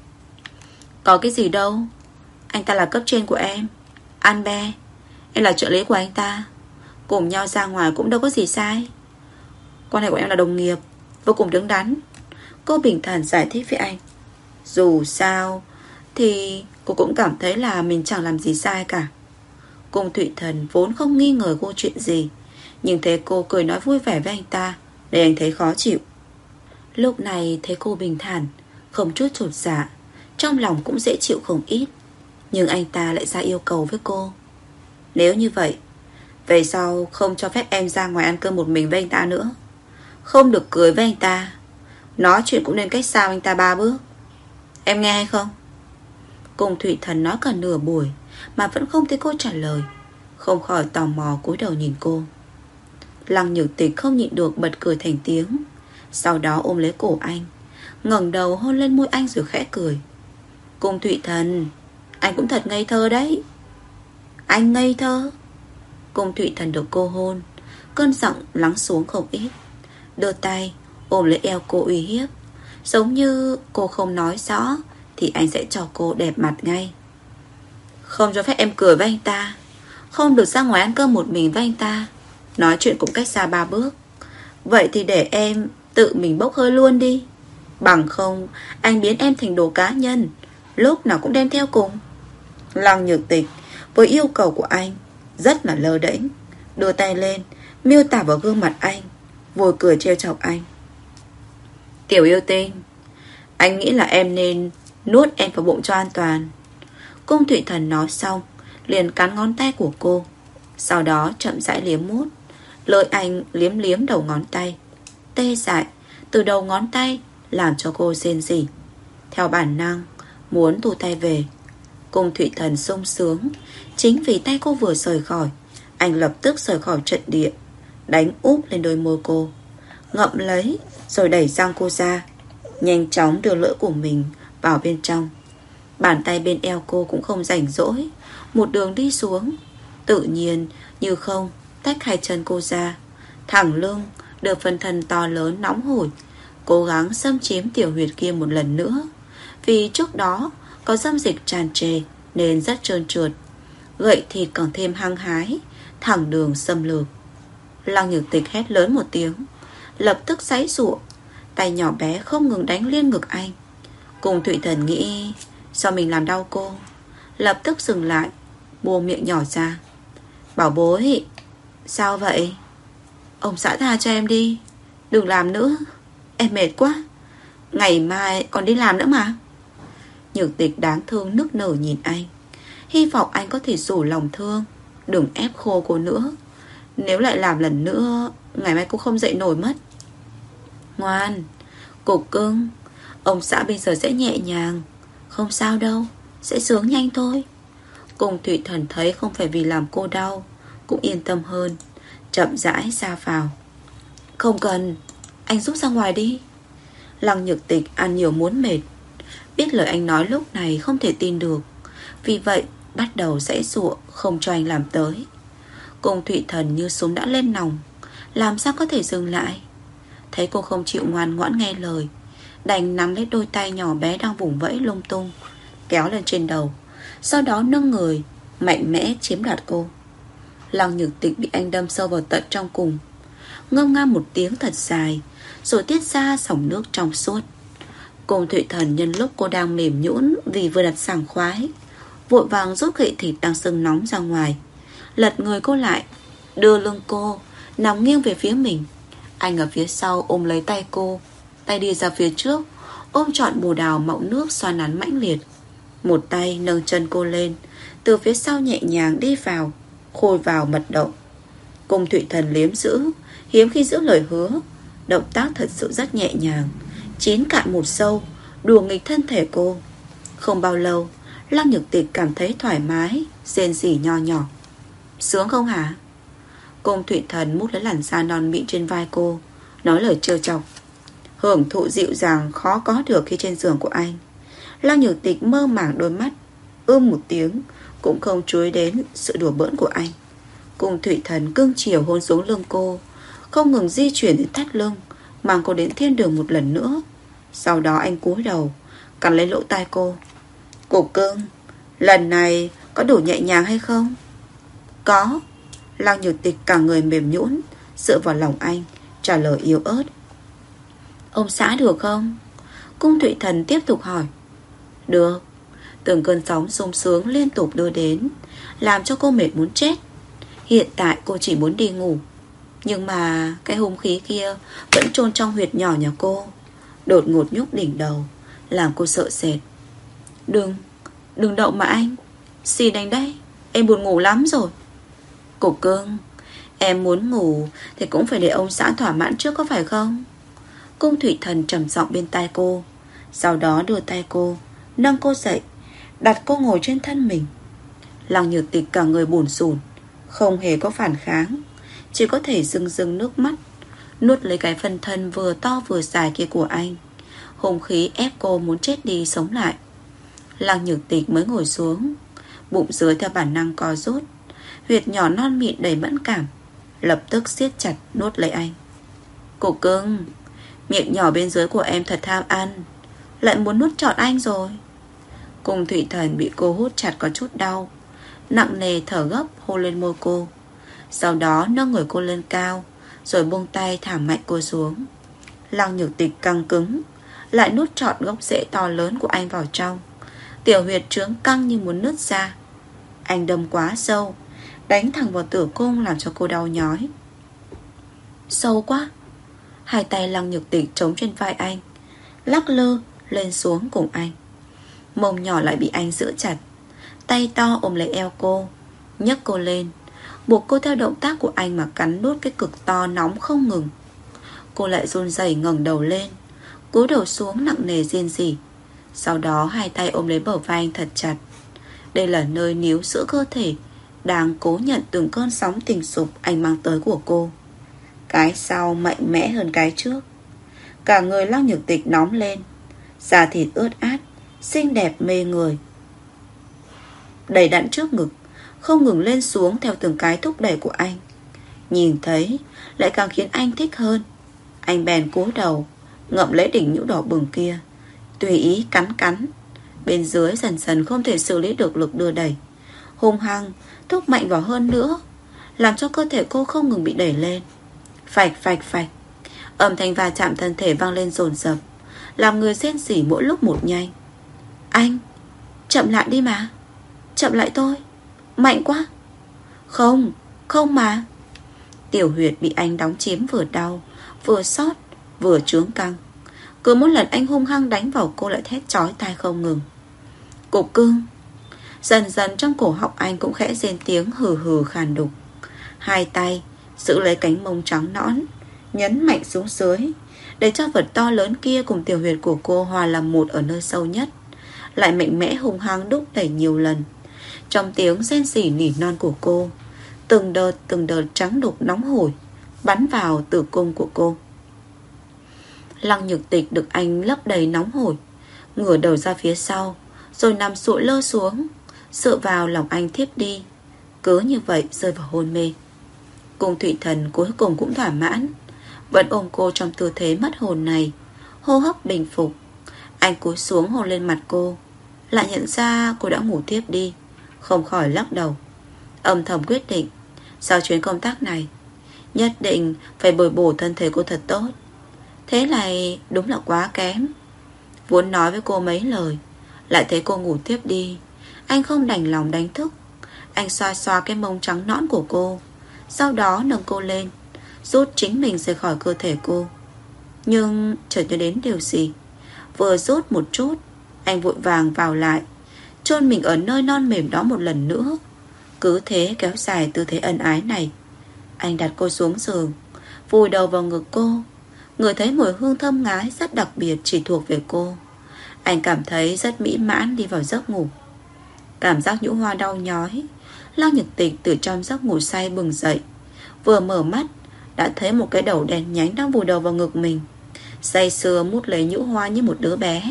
Có cái gì đâu, anh ta là cấp trên của em, An Be, em là trợ lý của anh ta, cùng nhau ra ngoài cũng đâu có gì sai. Quan hệ của em là đồng nghiệp, vô cùng đứng đắn. Cô bình thản giải thích với anh. Dù sao thì cô cũng cảm thấy là mình chẳng làm gì sai cả. Cung Thụy Thần vốn không nghi ngờ cô chuyện gì, nhưng thấy cô cười nói vui vẻ với anh ta, để anh thấy khó chịu. Lúc này thấy cô bình thản, không chút chột dạ, trong lòng cũng dễ chịu không ít. Nhưng anh ta lại ra yêu cầu với cô. Nếu như vậy, về sau không cho phép em ra ngoài ăn cơm một mình với anh ta nữa, không được cười với anh ta, nói chuyện cũng nên cách xa anh ta ba bước. Em nghe hay không? Cung Thụy Thần nói cả nửa buổi mà vẫn không thấy cô trả lời, không khỏi tò mò cúi đầu nhìn cô. Lăng Nhược Tịch không nhịn được bật cười thành tiếng, sau đó ôm lấy cổ anh, ngẩng đầu hôn lên môi anh rồi khẽ cười. Cung Thụy Thần, anh cũng thật ngây thơ đấy. Anh ngây thơ? Cung Thụy Thần được cô hôn, cơn giọng lắng xuống không ít, đưa tay ôm lấy eo cô uy hiếp, giống như cô không nói rõ thì anh sẽ cho cô đẹp mặt ngay. Không cho phép em cười với anh ta, không được ra ngoài ăn cơm một mình với anh ta, nói chuyện cũng cách xa ba bước. Vậy thì để em tự mình bốc hơi luôn đi, bằng không anh biến em thành đồ cá nhân, lúc nào cũng đem theo cùng. Lăng Nhược Tịch với yêu cầu của anh rất là lơ đễnh, đưa tay lên miêu tả vào gương mặt anh, vui cười trêu chọc anh. Tiểu yêu tinh, anh nghĩ là em nên nuốt em vào bụng cho an toàn. Cung Thụy Thần nói xong liền cắn ngón tay của cô, sau đó chậm rãi liếm mút, lưỡi anh liếm liếm đầu ngón tay, tê dại từ đầu ngón tay làm cho cô rên rỉ. Theo bản năng muốn thu tay về. Cung Thụy Thần sung sướng, chính vì tay cô vừa rời khỏi, anh lập tức rời khỏi trận địa, đánh úp lên đôi môi cô, ngậm lấy rồi đẩy răng cô ra, nhanh chóng đưa lưỡi của mình vào bên trong. Bàn tay bên eo cô cũng không rảnh rỗi, một đường đi xuống, tự nhiên như không tách hai chân cô ra, thẳng lưng đưa phần thân to lớn nóng hổi, cố gắng xâm chiếm tiểu huyệt kia một lần nữa. Vì trước đó có dâm dịch tràn trề nên rất trơn trượt, gậy thịt còn thêm hăng hái, thẳng đường xâm lược. Lăng Nhược Tịch hét lớn một tiếng, lập tức giãy giụa, tay nhỏ bé không ngừng đánh liên ngực anh. Cung Thụy Thần nghĩ do mình làm đau cô, lập tức dừng lại, buông miệng nhỏ ra. Bảo bối, sao vậy? Ông xã tha cho em đi, đừng làm nữa, em mệt quá, ngày mai còn đi làm nữa mà. Nhược Tịch đáng thương nức nở nhìn anh, hy vọng anh có thể rủ lòng thương, đừng ép khô cô nữa. Nếu lại làm lần nữa, ngày mai cô không dậy nổi mất. Ngoan, cục cưng, ông xã bây giờ sẽ nhẹ nhàng, không sao đâu, sẽ sướng nhanh thôi. Cung Thụy Thần thấy không phải vì làm cô đau, cũng yên tâm hơn, chậm rãi ra vào. Không cần, anh giúp ra ngoài đi. Lăng Nhược Tịch ăn nhiều muốn mệt, biết lời anh nói lúc này không thể tin được, vì vậy bắt đầu giãy giụa không cho anh làm tới. Cung Thụy Thần như súng đã lên nòng, làm sao có thể dừng lại. Thấy cô không chịu ngoan ngoãn nghe lời, đành nắm lấy đôi tay nhỏ bé đang vùng vẫy lung tung, kéo lên trên đầu, sau đó nâng người mạnh mẽ chiếm đoạt cô. Lăng Nhược Tịch bị anh đâm sâu vào tận trong cùng, ngâm nga một tiếng thật dài, rồi tiết ra dòng nước trong suốt. Cung Thụy Thần nhân lúc cô đang mềm nhũn vì vừa đặt sảng khoái, vội vàng rút gậy thịt đang sưng nóng ra ngoài, lật người cô lại, đưa lưng cô nằm nghiêng về phía mình. Anh ở phía sau ôm lấy tay cô, tay đi ra phía trước, ôm trọn bồ đào mọng nước xoa nắn mãnh liệt. Một tay nâng chân cô lên, từ phía sau nhẹ nhàng đi vào, khôi vào mật động. Cung Thụy Thần liếm giữ, hiếm khi giữ lời hứa. Động tác thật sự rất nhẹ nhàng, chín cạn một sâu, đùa nghịch thân thể cô. Không bao lâu, Lăng Nhược Tịch cảm thấy thoải mái, rên rỉ nho nhỏ. Sướng không hả? Cung Thụy Thần mút lấy làn da non mịn trên vai cô, nói lời trêu chọc. Hưởng thụ dịu dàng khó có được khi trên giường của anh. Lăng Nhược Tịch mơ màng đôi mắt, ưm một tiếng, cũng không chú ý đến sự đùa bỡn của anh. Cung Thụy Thần cưng chiều hôn xuống lưng cô, không ngừng di chuyển đến thắt lưng, mang cô đến thiên đường một lần nữa. Sau đó anh cúi đầu, cắn lấy lỗ tai cô. Cục cưng, lần này có đủ nhẹ nhàng hay không? Có. Lăng Nhược Tịch cả người mềm nhũn, dựa vào lòng anh, trả lời yếu ớt. Ông xã được không? Cung Thụy Thần tiếp tục hỏi. Được. Từng cơn sóng sung sướng liên tục đưa đến, làm cho cô mệt muốn chết. Hiện tại cô chỉ muốn đi ngủ, nhưng mà cái hung khí kia vẫn chôn trong huyệt nhỏ nhà cô, đột ngột nhúc đỉnh đầu, làm cô sợ sệt. Đừng, đừng động mà anh. Xin anh đấy, em buồn ngủ lắm rồi. Cục cưng, em muốn ngủ thì cũng phải để ông xã thỏa mãn trước có phải không? Cung Thụy Thần trầm giọng bên tai cô, sau đó đưa tay cô, nâng cô dậy, đặt cô ngồi trên thân mình. Lăng Nhược Tịch cả người bủn rủn, không hề có phản kháng, chỉ có thể rưng rưng nước mắt, nuốt lấy cái phân thân vừa to vừa dài kia của anh. Hung khí ép cô muốn chết đi sống lại. Lăng Nhược Tịch mới ngồi xuống, bụng dưới theo bản năng co rút, huyệt nhỏ non mịn đầy mẫn cảm, lập tức siết chặt nuốt lấy anh. Cục cưng, miệng nhỏ bên dưới của em thật tham ăn, lại muốn nuốt trọn anh rồi. Cung Thụy Thần bị cô hút chặt có chút đau, nặng nề thở gấp hôn lên môi cô. Sau đó nâng người cô lên cao, rồi buông tay thả mạnh cô xuống. Lăng Nhược Tịch căng cứng, lại nuốt trọn gốc rễ to lớn của anh vào trong. Tiểu huyệt trướng căng như muốn nứt ra. Anh đâm quá sâu, đánh thẳng vào tử cung làm cho cô đau nhói. Sâu quá. Hai tay Lăng Nhược Tịch chống trên vai anh, lắc lư lên xuống cùng anh. Mông nhỏ lại bị anh giữ chặt, tay to ôm lấy eo cô, nhấc cô lên, buộc cô theo động tác của anh mà cắn nuốt cái cực to nóng không ngừng. Cô lại run rẩy ngẩng đầu lên, cúi đầu xuống nặng nề rên rỉ. Sau đó hai tay ôm lấy bờ vai anh thật chặt. Đây là nơi níu giữ cơ thể đang cố nhận từng cơn sóng tình dục anh mang tới của cô. Cái sau mạnh mẽ hơn cái trước. Cả người Lăng Nhược Tịch nóng lên, da thịt ướt át, xinh đẹp mê người. Đầy đặn trước ngực, không ngừng lên xuống theo từng cái thúc đẩy của anh. Nhìn thấy lại càng khiến anh thích hơn. Anh bèn cúi đầu, ngậm lấy đỉnh nhũ đỏ bừng kia, tùy ý cắn cắn. Bên dưới dần dần không thể xử lý được lực đưa đẩy, hung hăng thúc mạnh vào hơn nữa, làm cho cơ thể cô không ngừng bị đẩy lên. Phạch phạch phạch, âm thanh va chạm thân thể vang lên dồn dập, làm người rên rỉ mỗi lúc một nhanh. Anh, chậm lại đi mà. Chậm lại thôi, mạnh quá. Không, không mà. Tiểu huyệt bị anh đóng chiếm vừa đau, vừa xót, vừa trướng căng. Cứ mỗi lần anh hung hăng đánh vào cô lại thét chói tai không ngừng. Cục cưng. Dần dần trong cổ họng anh cũng khẽ rên tiếng hừ hừ khàn đục. Hai tay giữ lấy cánh mông trắng nõn, nhấn mạnh xuống dưới, để cho vật to lớn kia cùng tiểu huyệt của cô hòa làm một ở nơi sâu nhất. Lại mạnh mẽ hung hăng đúc đẩy nhiều lần. Trong tiếng rên rỉ nỉ non của cô, từng đợt từng đợt trắng đục nóng hổi bắn vào tử cung của cô. Lăng Nhược Tịch được anh lấp đầy nóng hổi, ngửa đầu ra phía sau, rồi nằm sụi lơ xuống, dựa vào lòng anh thiếp đi. Cứ như vậy rơi vào hôn mê. Cung Thụy Thần cuối cùng cũng thỏa mãn, vẫn ôm cô trong tư thế mất hồn này. Hô hấp bình phục, anh cúi xuống hôn lên mặt cô, lại nhận ra cô đã ngủ tiếp đi, không khỏi lắc đầu. Âm thầm quyết định, sau chuyến công tác này nhất định phải bồi bổ thân thể cô thật tốt. Thế này đúng là quá kém. Vốn nói với cô mấy lời, lại thấy cô ngủ tiếp đi, anh không đành lòng đánh thức. Anh xoa xoa cái mông trắng nõn của cô, sau đó nâng cô lên, rút chính mình rời khỏi cơ thể cô. Nhưng chợt nhớ đến điều gì, vừa rút một chút, anh vội vàng vào lại, chôn mình ở nơi non mềm đó một lần nữa. Cứ thế kéo dài tư thế ân ái này. Anh đặt cô xuống giường, vùi đầu vào ngực cô. Người thấy mùi hương thơm ngái rất đặc biệt chỉ thuộc về cô. Anh cảm thấy rất mỹ mãn đi vào giấc ngủ. Cảm giác nhũ hoa đau nhói. Lăng Nhược Tịch từ trong giấc ngủ say bừng dậy. Vừa mở mắt đã thấy một cái đầu đen nhánh đang vùi đầu vào ngực mình, say sưa mút lấy nhũ hoa như một đứa bé.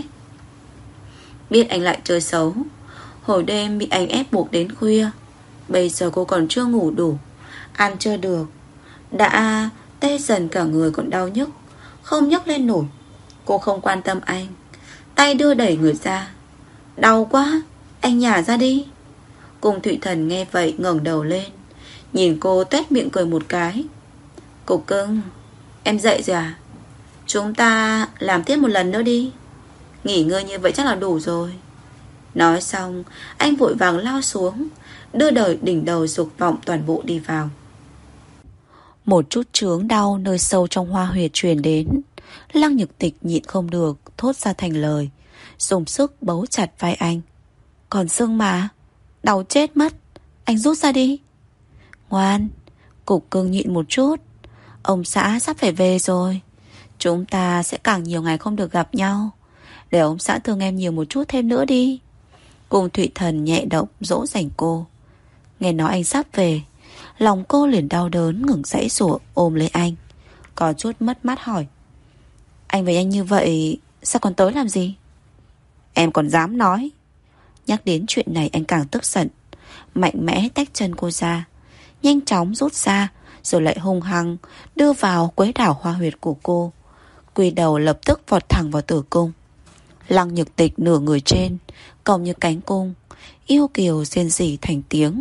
Biết anh lại chơi xấu. Hồi đêm bị anh ép buộc đến khuya. Bây giờ cô còn chưa ngủ đủ, ăn chưa được, đã tê dần cả người còn đau nhức, không nhấc lên nổi. Cô không quan tâm anh, tay đưa đẩy người ra. Đau quá, anh nhả ra đi. Cung Thụy Thần nghe vậy ngẩng đầu lên, nhìn cô tuét miệng cười một cái. Cục cưng, em dậy rồi à? Chúng ta làm tiếp một lần nữa đi. Nghỉ ngơi như vậy chắc là đủ rồi. Nói xong anh vội vàng lao xuống, đưa đời đỉnh đầu dục vọng toàn bộ đi vào. Một chút chướng đau nơi sâu trong hoa huyệt truyền đến. Lăng Nhược Tịch nhịn không được thốt ra thành lời, dùng sức bấu chặt vai anh. Còn sưng mà, đau chết mất. Anh rút ra đi. Ngoan, Cục cưng nhịn một chút. Ông xã sắp phải về rồi. Chúng ta sẽ càng nhiều ngày không được gặp nhau. Để ông xã thương em nhiều một chút thêm nữa đi. Cung Thụy Thần nhẹ động dỗ dành cô. Nghe nói anh sắp về, lòng cô liền đau đớn ngừng giãy giụa ôm lấy anh, có chút mất mát hỏi: Anh với anh như vậy sao còn tới làm gì? Em còn dám nói? Nhắc đến chuyện này anh càng tức giận, mạnh mẽ tách chân cô ra, nhanh chóng rút ra, rồi lại hung hăng đưa vào quấy đảo hoa huyệt của cô. Quy đầu lập tức vọt thẳng vào tử cung. Lăng Nhược Tịch nửa người trên, cong như cánh cung, yêu kiều rên rỉ thành tiếng.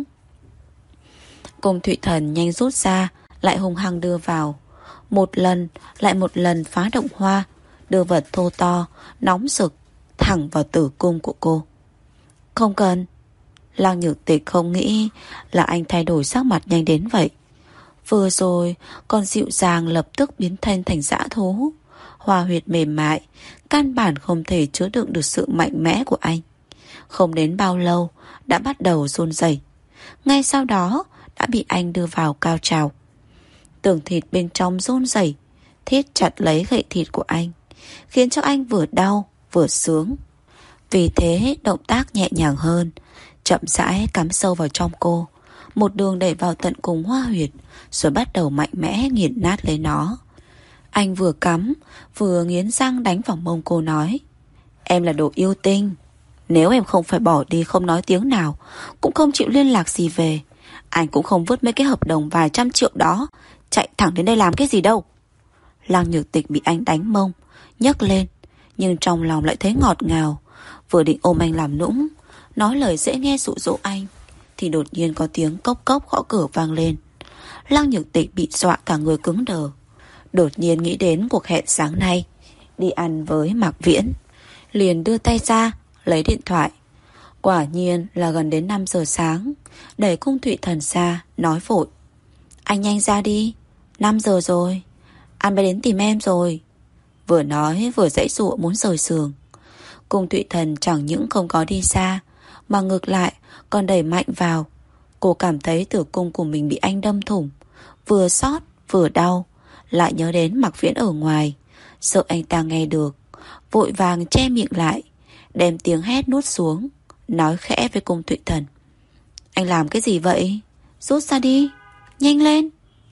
Cung Thụy Thần nhanh rút ra, lại hung hăng đưa vào. Một lần, lại một lần phá động hoa, đưa vật thô to, nóng rực, thẳng vào tử cung của cô. Không cần. Lăng Nhược Tịch không nghĩ là anh thay đổi sắc mặt nhanh đến vậy. Vừa rồi còn dịu dàng lập tức biến thân thành dã thú. Hoa huyệt mềm mại, căn bản không thể chứa đựng được sự mạnh mẽ của anh. Không đến bao lâu đã bắt đầu run rẩy. Ngay sau đó đã bị anh đưa vào cao trào. Tường thịt bên trong run rẩy, thiết chặt lấy gậy thịt của anh, khiến cho anh vừa đau vừa sướng. Vì thế động tác nhẹ nhàng hơn, chậm rãi cắm sâu vào trong cô, một đường đẩy vào tận cùng hoa huyệt, rồi bắt đầu mạnh mẽ nghiền nát lấy nó. Anh vừa cắm vừa nghiến răng đánh vào mông cô nói: Em là đồ yêu tinh. Nếu em không phải bỏ đi không nói tiếng nào, cũng không chịu liên lạc gì về, anh cũng không vứt mấy cái hợp đồng vài trăm triệu đó chạy thẳng đến đây làm cái gì đâu. Lăng Nhược Tịch bị anh đánh mông nhấc lên, nhưng trong lòng lại thấy ngọt ngào. Vừa định ôm anh làm nũng, nói lời dễ nghe dụ dỗ anh, thì đột nhiên có tiếng cốc cốc gõ cửa vang lên. Lăng Nhược Tịch bị dọa cả người cứng đờ, đột nhiên nghĩ đến cuộc hẹn sáng nay đi ăn với Mạc Viễn, liền đưa tay ra lấy điện thoại. Quả nhiên là gần đến năm giờ sáng. Đẩy Cung Thụy Thần ra, nói vội: Anh nhanh ra đi, năm giờ rồi, anh phải đến tìm em rồi. Vừa nói vừa giãy giụa muốn rời giường. Cung Thụy Thần chẳng những không có đi xa, mà ngược lại còn đẩy mạnh vào. Cô cảm thấy tử cung của mình bị anh đâm thủng, vừa xót vừa đau. Lại nhớ đến Mạc Viễn ở ngoài, sợ anh ta nghe được, vội vàng che miệng lại, đem tiếng hét nuốt xuống, nói khẽ với Cung Thụy Thần: Anh làm cái gì vậy? Rút ra đi, nhanh lên.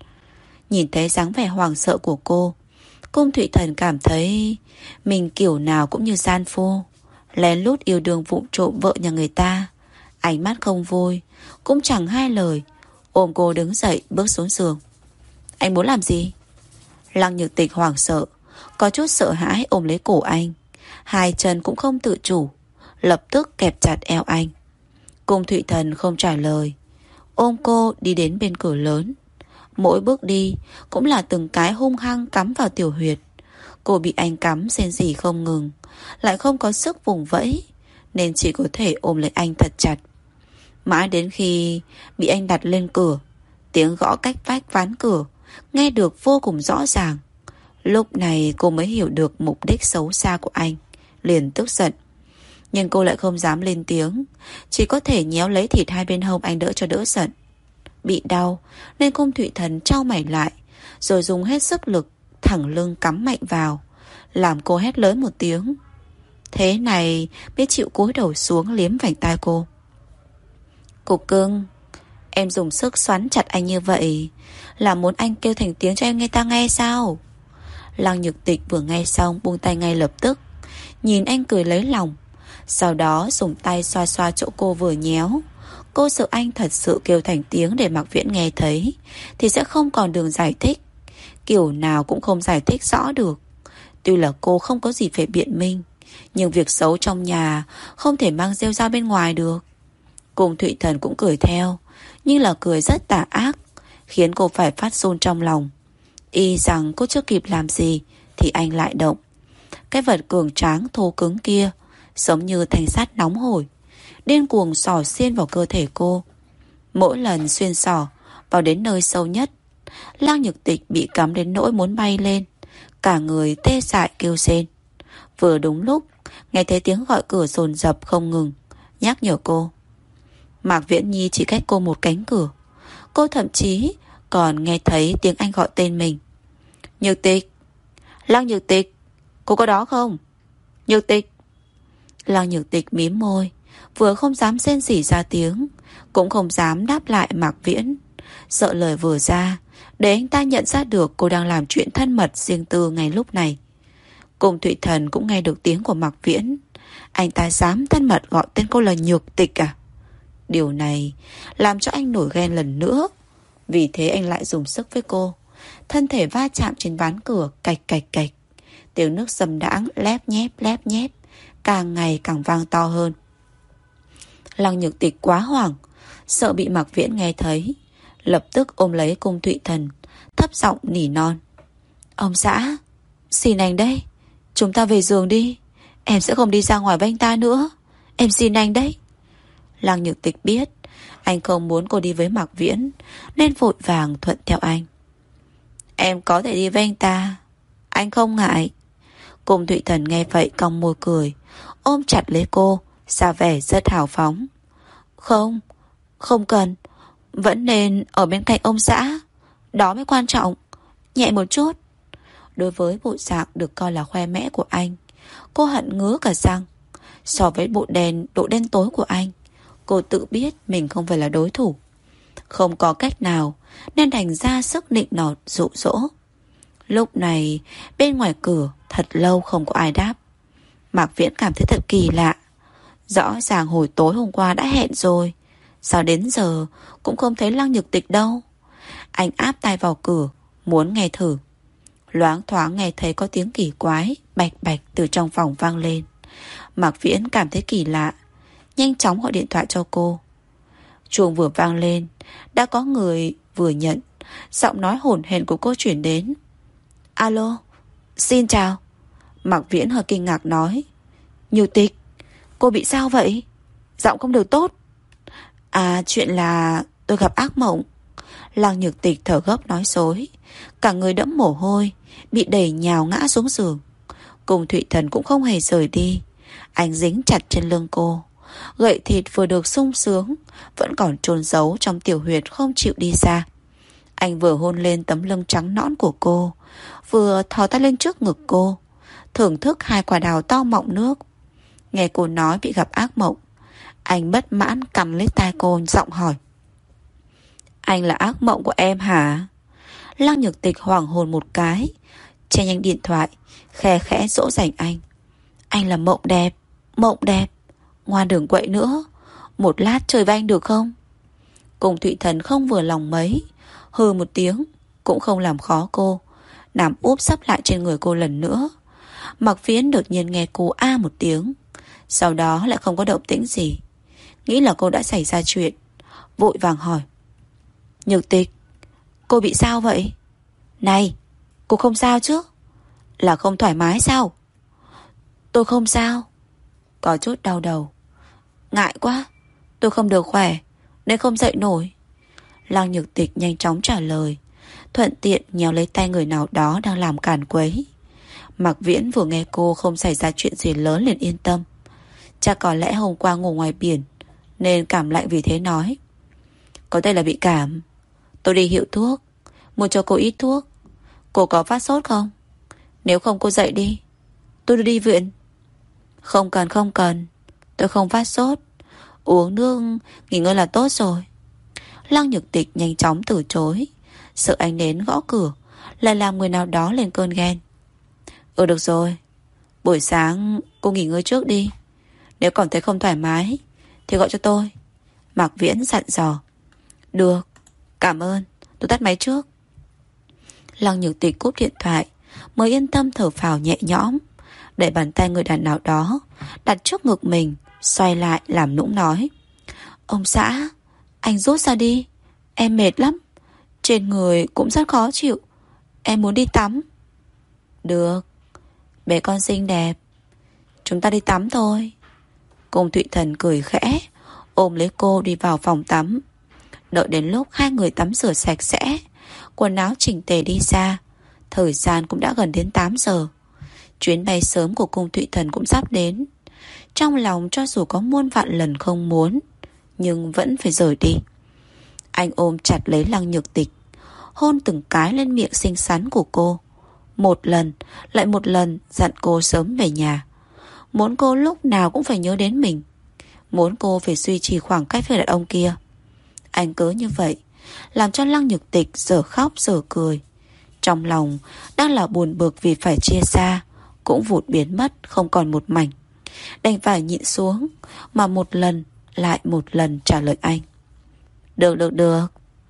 Nhìn thấy dáng vẻ hoảng sợ của cô, Cung Thụy Thần cảm thấy mình kiểu nào cũng như gian phu, lén lút yêu đương vụng trộm vợ nhà người ta. Ánh mắt không vui, cũng chẳng hai lời, ôm cô đứng dậy bước xuống giường. Anh muốn làm gì? Lăng Nhược Tịch hoảng sợ, có chút sợ hãi ôm lấy cổ anh, hai chân cũng không tự chủ, lập tức kẹp chặt eo anh. Cung Thụy Thần không trả lời, ôm cô đi đến bên cửa lớn. Mỗi bước đi cũng là từng cái hung hăng cắm vào tiểu huyệt. Cô bị anh cắm rên rỉ không ngừng, lại không có sức vùng vẫy, nên chỉ có thể ôm lấy anh thật chặt. Mãi đến khi bị anh đặt lên cửa, tiếng gõ cách vách ván cửa nghe được vô cùng rõ ràng. Lúc này cô mới hiểu được mục đích xấu xa của anh, liền tức giận. Nhưng cô lại không dám lên tiếng, chỉ có thể nhéo lấy thịt hai bên hông anh đỡ cho đỡ giận. Bị đau nên Cung Thụy Thần chau mày lại, rồi dùng hết sức lực thẳng lưng cắm mạnh vào, làm cô hét lớn một tiếng. Thế này mới chịu cúi đầu xuống liếm vành tai cô. Cục cưng, em dùng sức xoắn chặt anh như vậy là muốn anh kêu thành tiếng cho em nghe ta nghe sao? Lăng Nhược Tịch vừa nghe xong buông tay ngay lập tức, nhìn anh cười lấy lòng, sau đó dùng tay xoa xoa chỗ cô vừa nhéo. Cô sợ anh thật sự kêu thành tiếng để Mạc Viễn nghe thấy thì sẽ không còn đường giải thích, kiểu nào cũng không giải thích rõ được. Tuy là cô không có gì phải biện minh, nhưng việc xấu trong nhà không thể mang rêu ra bên ngoài được. Cùng Thụy Thần cũng cười theo, nhưng là cười rất tà ác, khiến cô phải phát run trong lòng. Y rằng cô chưa kịp làm gì thì anh lại động. Cái vật cường tráng thô cứng kia giống như thanh sắt nóng hổi, điên cuồng xỏ xiên vào cơ thể cô. Mỗi lần xuyên xỏ vào đến nơi sâu nhất, Lăng Nhược Tịch bị cắm đến nỗi muốn bay lên, cả người tê dại kêu rên. Vừa đúng lúc nghe thấy tiếng gọi cửa dồn dập không ngừng, nhắc nhở cô. Mạc Viễn Nhi chỉ cách cô một cánh cửa. Cô thậm chí còn nghe thấy tiếng anh gọi tên mình. Nhược Tịch, Lăng Nhược Tịch, cô có đó không? Nhược Tịch. Lăng Nhược Tịch mím môi, vừa không dám rên rỉ ra tiếng, cũng không dám đáp lại Mạc Viễn, sợ lời vừa ra để anh ta nhận ra được cô đang làm chuyện thân mật riêng tư ngay lúc này. Cùng Thụy Thần cũng nghe được tiếng của Mạc Viễn. Anh ta dám thân mật gọi tên cô là Nhược Tịch à? Điều này làm cho anh nổi ghen lần nữa. Vì thế anh lại dùng sức với cô. Thân thể va chạm trên ván cửa, cạch cạch cạch. Tiếng nước dầm đãng lép nhép lép nhép càng ngày càng vang to hơn. Lăng Nhược Tịch quá hoảng, sợ bị Mạc Viễn nghe thấy, lập tức ôm lấy Cung Thụy Thần, thấp giọng nỉ non. Ông xã, xin anh đấy, chúng ta về giường đi. Em sẽ không đi ra ngoài với anh ta nữa. Em xin anh đấy. Lăng Nhược Tịch biết anh không muốn cô đi với Mạc Viễn, nên vội vàng thuận theo anh. Em có thể đi với anh ta, anh không ngại. Cung Thụy Thần nghe vậy cong môi cười, ôm chặt lấy cô, ra vẻ rất hào phóng. Không, không cần, vẫn nên ở bên cạnh ông xã, đó mới quan trọng. Nhẹ một chút. Đối với bộ dạng được coi là khoe mẽ của anh, cô hận ngứa cả răng. So với bộ đen độ đen tối của anh, cô tự biết mình không phải là đối thủ. Không có cách nào nên đành ra sức nịnh nọt dụ dỗ. Lúc này bên ngoài cửa thật lâu không có ai đáp. Mạc Viễn cảm thấy thật kỳ lạ. Rõ ràng hồi tối hôm qua đã hẹn rồi, sao đến giờ cũng không thấy Lăng Nhược Tịch đâu. Anh áp tai vào cửa, muốn nghe thử. Loáng thoáng nghe thấy có tiếng kỳ quái bạch bạch từ trong phòng vang lên. Mạc Viễn cảm thấy kỳ lạ, nhanh chóng gọi điện thoại cho cô. Chuông vừa vang lên, đã có người vừa nhận. Giọng nói hổn hển của cô chuyển đến. Alo, xin chào. Mạc Viễn hơi kinh ngạc nói. Nhược Tịch, cô bị sao vậy? Giọng không được tốt. À, chuyện là tôi gặp ác mộng. Lăng Nhược Tịch thở gấp nói dối, cả người đẫm mồ hôi, bị đẩy nhào ngã xuống giường. Cùng Thụy Thần cũng không hề rời đi. Anh dính chặt trên lưng cô. Gậy thịt vừa được sung sướng vẫn còn chôn giấu trong tiểu huyệt không chịu đi ra. Anh vừa hôn lên tấm lưng trắng nõn của cô, vừa thò tay lên trước ngực cô, thưởng thức hai quả đào to mọng nước. Nghe cô nói bị gặp ác mộng, anh bất mãn cầm lấy tai cô, giọng hỏi. Anh là ác mộng của em hả? Lăng Nhược Tịch hoảng hồn một cái, che nhanh điện thoại, khe khẽ dỗ dành anh. Anh là mộng đẹp, mộng đẹp. Ngoan đừng quậy nữa, một lát chơi với anh được không? Cùng Thụy Thần không vừa lòng mấy, hừ một tiếng, cũng không làm khó cô, nằm úp sấp lại trên người cô lần nữa. Mạc Viễn đột nhiên nghe cô a một tiếng, sau đó lại không có động tĩnh gì, nghĩ là cô đã xảy ra chuyện, vội vàng hỏi. Nhược Tịch, cô bị sao vậy? Này, cô không sao chứ? Là không thoải mái sao? Tôi không sao, có chút đau đầu. Ngại quá, tôi không được khỏe nên không dậy nổi. Lăng Nhược Tịch nhanh chóng trả lời, thuận tiện nhéo lấy tay người nào đó đang làm cản quấy. Mạc Viễn vừa nghe cô không xảy ra chuyện gì lớn liền yên tâm. Chắc có lẽ hôm qua ngủ ngoài biển nên cảm lạnh, vì thế nói. Có thể là bị cảm. Tôi đi hiệu thuốc, mua cho cô ít thuốc, Cô có phát sốt không? Nếu không cô dậy đi, tôi đưa đi viện. Không cần không cần, tôi không phát sốt. Uống nước nghỉ ngơi là tốt rồi. Lăng Nhược Tịch nhanh chóng từ chối, sợ anh đến gõ cửa lại làm người nào đó lên cơn ghen. Ừ được rồi, buổi sáng cô nghỉ ngơi trước đi. Nếu còn thấy không thoải mái thì gọi cho tôi, Mạc Viễn dặn dò. Được, cảm ơn, tôi tắt máy trước. Lăng Nhược Tịch cúp điện thoại mới yên tâm thở phào nhẹ nhõm, để bàn tay người đàn nào đó đặt trước ngực mình, xoay lại làm nũng nói. Ông xã, anh rút ra đi, em mệt lắm, trên người cũng rất khó chịu, em muốn đi tắm. Được, bé con xinh đẹp, chúng ta đi tắm thôi. Cung Thụy Thần cười khẽ, ôm lấy cô đi vào phòng tắm. Đợi đến lúc hai người tắm rửa sạch sẽ, quần áo chỉnh tề đi ra, thời gian cũng đã gần đến tám giờ. Chuyến bay sớm của Cung Thụy Thần cũng sắp đến. Trong lòng cho dù có muôn vạn lần không muốn, nhưng vẫn phải rời đi. Anh ôm chặt lấy Lăng Nhược Tịch, hôn từng cái lên miệng xinh xắn của cô. Một lần, lại một lần dặn cô sớm về nhà. Muốn cô lúc nào cũng phải nhớ đến mình. Muốn cô phải duy trì khoảng cách với đàn ông kia. Anh cứ như vậy, làm cho Lăng Nhược Tịch giờ khóc giờ cười. Trong lòng đang là buồn bực vì phải chia xa, cũng vụt biến mất không còn một mảnh. Đành phải nhịn xuống, mà một lần lại một lần trả lời anh. Được được được.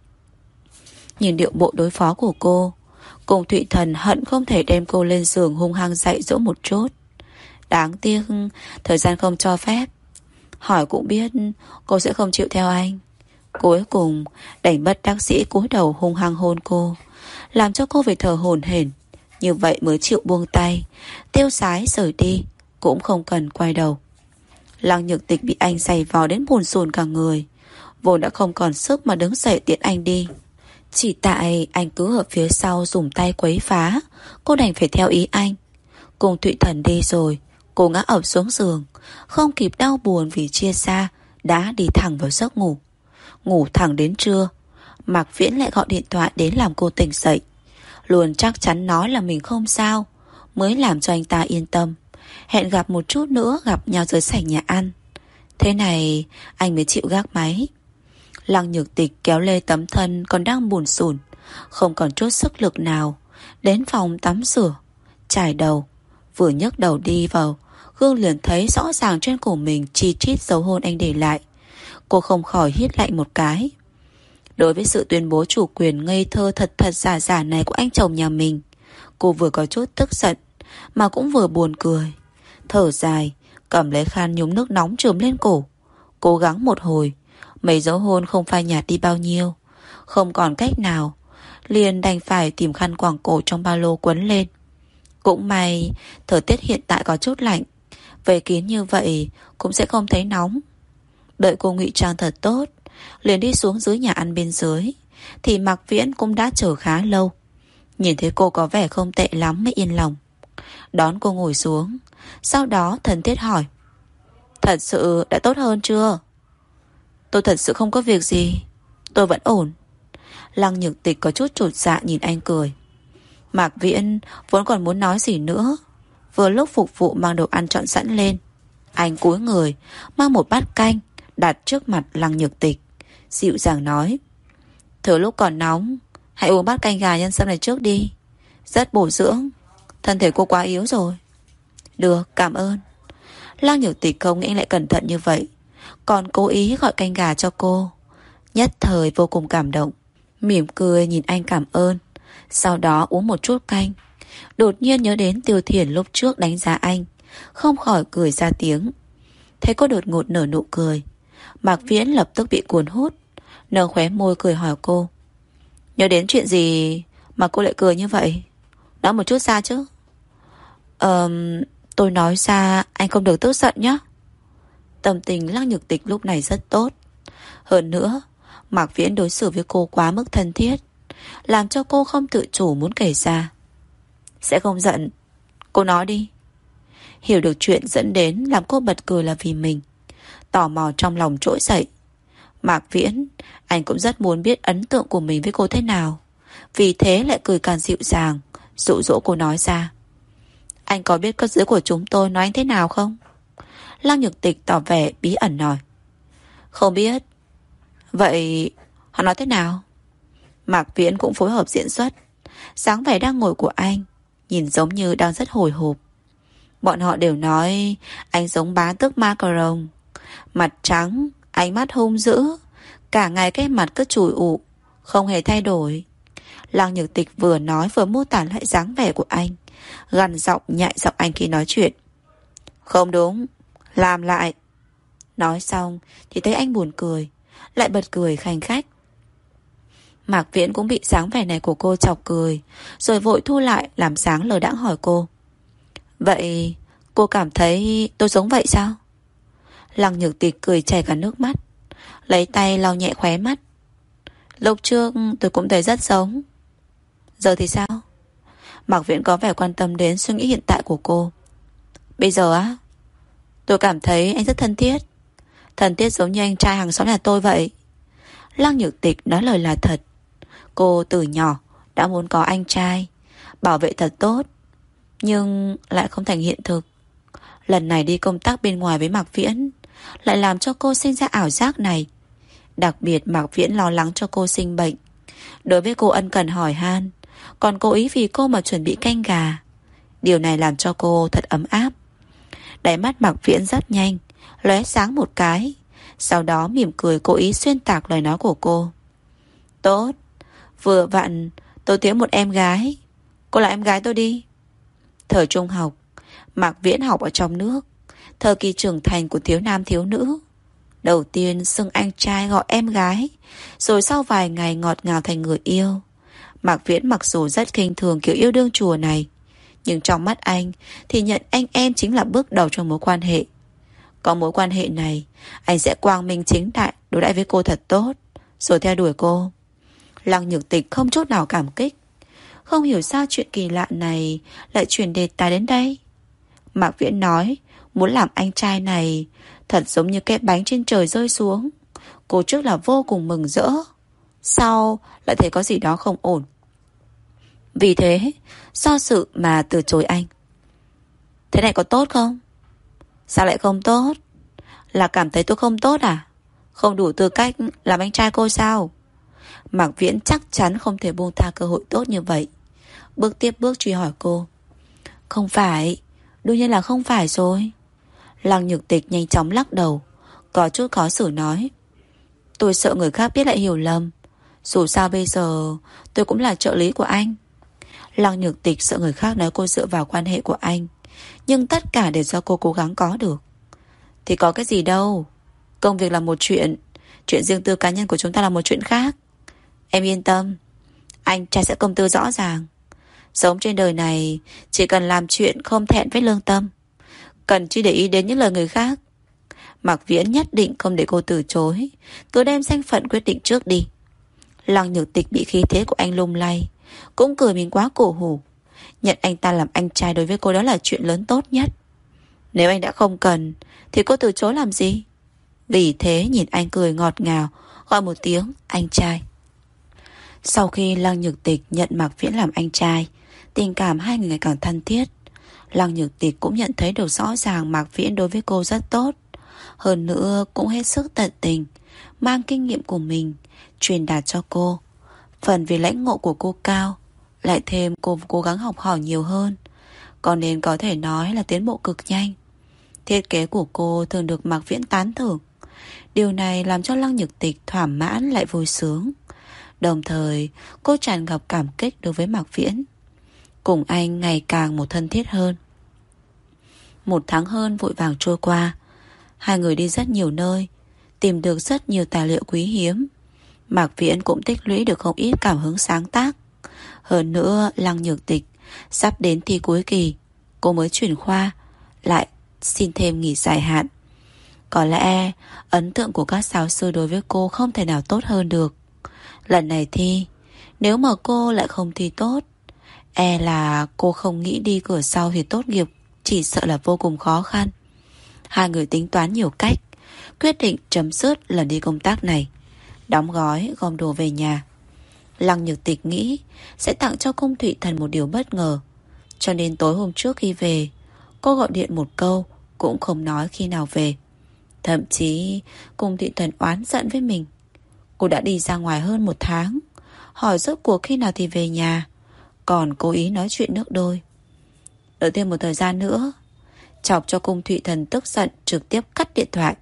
Nhìn điệu bộ đối phó của cô, Cung Thụy Thần hận không thể đem cô lên giường hung hăng dạy dỗ một chút. Đáng tiếc thời gian không cho phép. Hỏi cũng biết cô sẽ không chịu theo anh. Cuối cùng đành bất đắc dĩ cúi đầu hung hăng hôn cô, làm cho cô phải thở hổn hển. Như vậy mới chịu buông tay, tiêu sái rời đi, cũng không cần quay đầu. Lăng Nhược Tịch bị anh giày vò đến buồn rùn cả người, vốn đã không còn sức mà đứng dậy tiễn anh đi. Chỉ tại anh cứ ở phía sau dùng tay quấy phá, cô đành phải theo ý anh. Cùng Thụy Thần đi rồi, cô ngã ập xuống giường, không kịp đau buồn vì chia xa, đã đi thẳng vào giấc ngủ. Ngủ thẳng đến trưa, Mạc Viễn lại gọi điện thoại đến làm cô tỉnh dậy. Luôn chắc chắn nói là mình không sao, mới làm cho anh ta yên tâm. Hẹn gặp một chút nữa, gặp nhau dưới sảnh nhà ăn. Thế này anh mới chịu gác máy. Lăng Nhược Tịch kéo lê tấm thân còn đang buồn sùn, không còn chút sức lực nào, đến phòng tắm rửa, chải đầu. Vừa nhấc đầu đi vào, gương liền thấy rõ ràng trên cổ mình chi chít dấu hôn anh để lại. Cô không khỏi hít lạnh một cái. Đối với sự tuyên bố chủ quyền ngây thơ thật thật giả giả này của anh chồng nhà mình, cô vừa có chút tức giận, mà cũng vừa buồn cười. Thở dài, cầm lấy khăn nhúng nước nóng chườm lên cổ. Cố gắng một hồi, mấy dấu hôn không phai nhạt đi bao nhiêu. Không còn cách nào, liền đành phải tìm khăn quàng cổ trong ba lô quấn lên. Cũng may thời tiết hiện tại có chút lạnh, vây kín như vậy cũng sẽ không thấy nóng. Đợi cô ngụy trang thật tốt, liền đi xuống dưới nhà ăn bên dưới, thì Mạc Viễn cũng đã chờ khá lâu. Nhìn thấy cô có vẻ không tệ lắm mới yên lòng. Đón cô ngồi xuống, sau đó thân thiết hỏi: Thật sự đã tốt hơn chưa? Tôi thật sự không có việc gì, tôi vẫn ổn. Lăng Nhược Tịch có chút chột dạ nhìn anh cười. Mạc Viễn vốn còn muốn nói gì nữa, vừa lúc phục vụ mang đồ ăn trọn sẵn lên, anh cúi người mang một bát canh đặt trước mặt Lăng Nhược Tịch, dịu dàng nói: Thừa lúc còn nóng, hãy uống bát canh gà nhân sâm này trước đi, rất bổ dưỡng, thân thể cô quá yếu rồi. Được, cảm ơn. Lăng Nhược Tịch không nghĩ lại cẩn thận như vậy, còn cố ý gọi canh gà cho cô. Nhất thời vô cùng cảm động, mỉm cười nhìn anh cảm ơn, sau đó uống một chút canh. Đột nhiên nhớ đến Tiêu Thiển lúc trước đánh giá anh, không khỏi cười ra tiếng. Thấy cô đột ngột nở nụ cười, Mạc Viễn lập tức bị cuốn hút, nâng khóe môi cười hỏi cô: Nhớ đến chuyện gì mà cô lại cười như vậy? Nói một chút ra chứ. Ờm, tôi nói ra anh không được tức giận nhé. Tâm tình Lăng Nhược Tịch lúc này rất tốt. Hơn nữa, Mạc Viễn đối xử với cô quá mức thân thiết, làm cho cô không tự chủ muốn kể ra. Sẽ không giận, cô nói đi. Hiểu được chuyện dẫn đến làm cô bật cười là vì mình. Tò mò trong lòng trỗi dậy. Mạc Viễn, anh cũng rất muốn biết ấn tượng của mình với cô thế nào, vì thế lại cười càng dịu dàng, dụ dỗ cô nói ra. Anh có biết cấp dưới của chúng tôi nói anh thế nào không? Lăng Nhược Tịch tỏ vẻ bí ẩn nói. Không biết. Vậy họ nói thế nào? Mạc Viễn cũng phối hợp diễn xuất. Dáng vẻ đang ngồi của anh nhìn giống như đang rất hồi hộp. Bọn họ đều nói anh giống bá tước Macaron. Mặt trắng, ánh mắt hung dữ, cả ngày cái mặt cứ chùi ụ, không hề thay đổi. Lăng Nhược Tịch vừa nói vừa mô tả lại dáng vẻ của anh, gằn giọng nhại giọng anh khi nói chuyện. Không đúng, làm lại. Nói xong thì thấy anh buồn cười, lại bật cười khanh khách. Mạc Viễn cũng bị dáng vẻ này của cô chọc cười, rồi vội thu lại làm sáng lờ đãng hỏi cô. Vậy cô cảm thấy tôi giống vậy sao? Lăng Nhược Tịch cười chảy cả nước mắt, lấy tay lau nhẹ khóe mắt. Lúc trước tôi cũng thấy rất giống. Giờ thì sao? Mạc Viễn có vẻ quan tâm đến suy nghĩ hiện tại của cô. Bây giờ á, tôi cảm thấy anh rất thân thiết. Thân thiết giống như anh trai hàng xóm nhà tôi vậy. Lăng Nhược Tịch nói lời là thật. Cô từ nhỏ đã muốn có anh trai, bảo vệ thật tốt, nhưng lại không thành hiện thực. Lần này đi công tác bên ngoài với Mạc Viễn lại làm cho cô sinh ra ảo giác này. Đặc biệt Mạc Viễn lo lắng cho cô sinh bệnh, đối với cô ân cần hỏi han, còn cố ý vì cô mà chuẩn bị canh gà. Điều này làm cho cô thật ấm áp. Đáy mắt Mạc Viễn rất nhanh lóe sáng một cái, sau đó mỉm cười cố ý xuyên tạc lời nói của cô. Tốt, vừa vặn tôi thiếu một em gái, cô là em gái tôi đi. Thời trung học, Mạc Viễn học ở trong nước, thời kỳ trưởng thành của thiếu nam thiếu nữ. Đầu tiên xưng anh trai gọi em gái, rồi sau vài ngày ngọt ngào thành người yêu. Mạc Viễn mặc dù rất khinh thường kiểu yêu đương chùa này, nhưng trong mắt anh thì nhận anh em chính là bước đầu trong mối quan hệ. Có mối quan hệ này, anh sẽ quang minh chính đại đối đãi với cô thật tốt, rồi theo đuổi cô. Lăng Nhược Tịch không chút nào cảm kích. Không hiểu sao chuyện kỳ lạ này lại chuyển đề tài đến đây. Mạc Viễn nói muốn làm anh trai này thật giống như cái bánh trên trời rơi xuống. Cô trước là vô cùng mừng rỡ, sau lại thấy có gì đó không ổn. Vì thế do sự mà từ chối anh. Thế này có tốt không? Sao lại không tốt? Là cảm thấy tôi không tốt à? Không đủ tư cách làm anh trai cô sao? Mạc Viễn chắc chắn không thể buông tha cơ hội tốt như vậy. Bước tiếp bước truy hỏi cô. Không phải, đương nhiên là không phải rồi. Lăng Nhược Tịch nhanh chóng lắc đầu, có chút khó xử nói. Tôi sợ người khác biết lại hiểu lầm. Dù sao bây giờ tôi cũng là trợ lý của anh. Lăng Nhược Tịch sợ người khác nói cô dựa vào quan hệ của anh, nhưng tất cả đều do cô cố gắng có được. Thì có cái gì đâu. Công việc là một chuyện, chuyện riêng tư cá nhân của chúng ta là một chuyện khác. Em yên tâm, anh trai sẽ công tư rõ ràng. Sống trên đời này chỉ cần làm chuyện không thẹn với lương tâm, cần chi để ý đến những lời người khác. Mạc Viễn nhất định không để cô từ chối, cứ đem danh phận quyết định trước đi. Lăng Nhược Tịch bị khí thế của anh lung lay, cũng cười mình quá cổ hủ. Nhận anh ta làm anh trai đối với cô đó là chuyện lớn tốt nhất. Nếu anh đã không cần thì cô từ chối làm gì? Vì thế nhìn anh cười ngọt ngào, gọi một tiếng anh trai. Sau khi Lăng Nhược Tịch nhận Mạc Viễn làm anh trai, tình cảm hai người ngày càng thân thiết. Lăng Nhược Tịch cũng nhận thấy được rõ ràng Mạc Viễn đối với cô rất tốt. Hơn nữa cũng hết sức tận tình, mang kinh nghiệm của mình truyền đạt cho cô. Phần vì lãnh ngộ của cô cao, lại thêm cô cố gắng học hỏi nhiều hơn, còn nên có thể nói là tiến bộ cực nhanh. Thiết kế của cô thường được Mạc Viễn tán thưởng. Điều này làm cho Lăng Nhược Tịch thỏa mãn lại vui sướng. Đồng thời cô tràn ngập cảm kích đối với Mạc Viễn, cùng anh ngày càng một thân thiết hơn. Một tháng hơn vội vàng trôi qua. Hai người đi rất nhiều nơi, tìm được rất nhiều tài liệu quý hiếm. Mạc Viễn cũng tích lũy được không ít cảm hứng sáng tác. Hơn nữa Lăng Nhược Tịch sắp đến thi cuối kỳ, cô mới chuyển khoa, lại xin thêm nghỉ dài hạn. Có lẽ ấn tượng của các giáo sư đối với cô không thể nào tốt hơn được. Lần này thi, nếu mà cô lại không thi tốt, e là cô không nghĩ đi cửa sau thì tốt nghiệp, chỉ sợ là vô cùng khó khăn. Hai người tính toán nhiều cách, quyết định chấm dứt lần đi công tác này, đóng gói gom đồ về nhà. Lăng Nhược Tịch nghĩ sẽ tặng cho Cung Thụy Thần một điều bất ngờ, cho nên tối hôm trước khi về, cô gọi điện một câu cũng không nói khi nào về. Thậm chí Cung Thụy Thần oán giận với mình. Cô đã đi ra ngoài hơn một tháng, hỏi rốt cuộc khi nào thì về nhà, còn cố ý nói chuyện nước đôi. Đợi thêm một thời gian nữa, chọc cho Cung Thụy Thần tức giận, trực tiếp cắt điện thoại.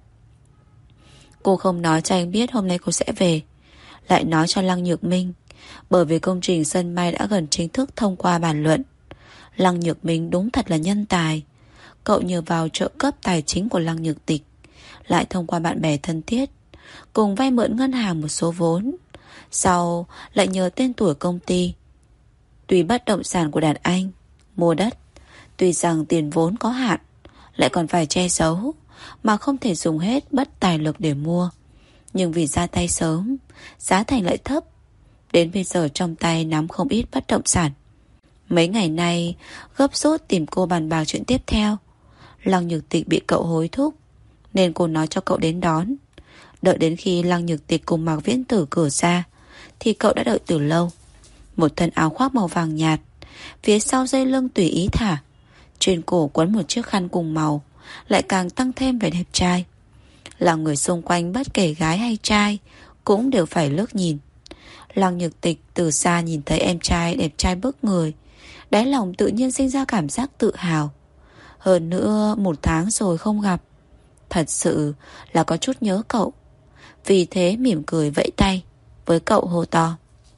Cô không nói cho anh biết hôm nay cô sẽ về, lại nói cho Lăng Nhược Minh, bởi vì công trình sân bay đã gần chính thức thông qua bàn luận. Lăng Nhược Minh đúng thật là nhân tài. Cậu nhờ vào trợ cấp tài chính của Lăng Nhược Tịch, lại thông qua bạn bè thân thiết, cùng vay mượn ngân hàng một số vốn, sau lại nhờ tên tuổi công ty tùy bất động sản của đàn anh mua đất. Tuy rằng tiền vốn có hạn, lại còn phải che giấu, mà không thể dùng hết bất tài lực để mua. Nhưng vì ra tay sớm, giá thành lại thấp, đến bây giờ trong tay nắm không ít bất động sản. Mấy ngày nay gấp rút tìm cô bàn bạc chuyện tiếp theo. Lăng Nhược Tịch bị cậu hối thúc, nên cô nói cho cậu đến đón. Đợi đến khi Lăng Nhược Tịch cùng Mạc Viễn Tử cửa ra, thì cậu đã đợi từ lâu. Một thân áo khoác màu vàng nhạt, phía sau dây lưng tùy ý thả, trên cổ quấn một chiếc khăn cùng màu, lại càng tăng thêm vẻ đẹp trai. Làm người xung quanh bất kể gái hay trai cũng đều phải lướt nhìn. Lăng Nhược Tịch từ xa nhìn thấy em trai đẹp trai bức người, đáy lòng tự nhiên sinh ra cảm giác tự hào. Hơn nữa một tháng rồi không gặp, thật sự là có chút nhớ cậu. Vì thế mỉm cười vẫy tay với cậu hô to: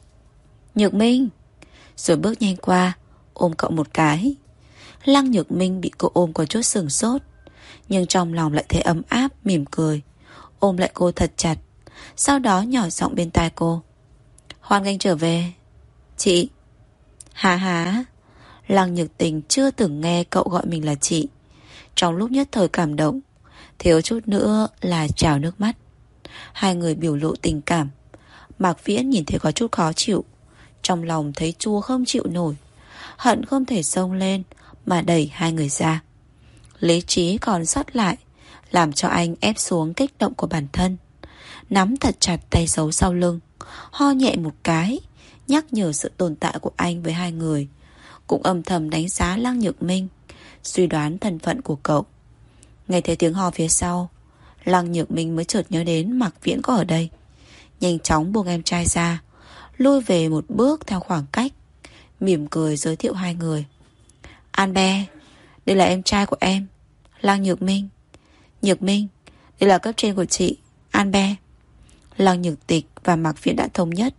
Nhược Minh! Rồi bước nhanh qua ôm cậu một cái. Lăng Nhược Minh bị cô ôm có chút sửng sốt, nhưng trong lòng lại thấy ấm áp, mỉm cười, ôm lại cô thật chặt. Sau đó nhỏ giọng bên tai cô: Hoan nghênh trở về. Chị. Hả hả? Lăng Nhược Tình chưa từng nghe cậu gọi mình là chị. Trong lúc nhất thời cảm động, thiếu chút nữa là trào nước mắt. Hai người biểu lộ tình cảm. Mạc Viễn nhìn thấy có chút khó chịu, trong lòng thấy chua không chịu nổi, hận không thể xông lên mà đẩy hai người ra. Lý trí còn sót lại, làm cho anh ép xuống kích động của bản thân, nắm thật chặt tay giấu sau lưng, ho nhẹ một cái, nhắc nhở sự tồn tại của anh với hai người. Cũng âm thầm đánh giá Lăng Nhược Minh, suy đoán thân phận của cậu. Nghe thấy tiếng ho phía sau, Lăng Nhược Minh mới chợt nhớ đến Mạc Viễn có ở đây. Nhanh chóng buông em trai ra, lui về một bước theo khoảng cách, mỉm cười giới thiệu hai người. An Be, đây là em trai của em, Lăng Nhược Minh. Nhược Minh, đây là cấp trên của chị, An Be. Lăng Nhược Tịch và Mạc Viễn đã thống nhất,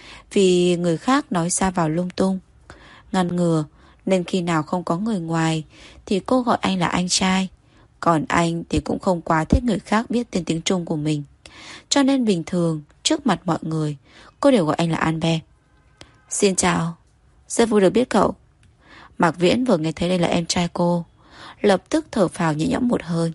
vì người khác nói ra vào lung tung, ngăn ngừa, nên khi nào không có người ngoài thì cô gọi anh là anh trai. Còn anh thì cũng không quá thích người khác biết tên tiếng Trung của mình, cho nên bình thường trước mặt mọi người cô đều gọi anh là An Be. Xin chào, rất vui được biết cậu. Mạc Viễn vừa nghe thấy đây là em trai cô, lập tức thở phào nhẹ nhõm một hơi.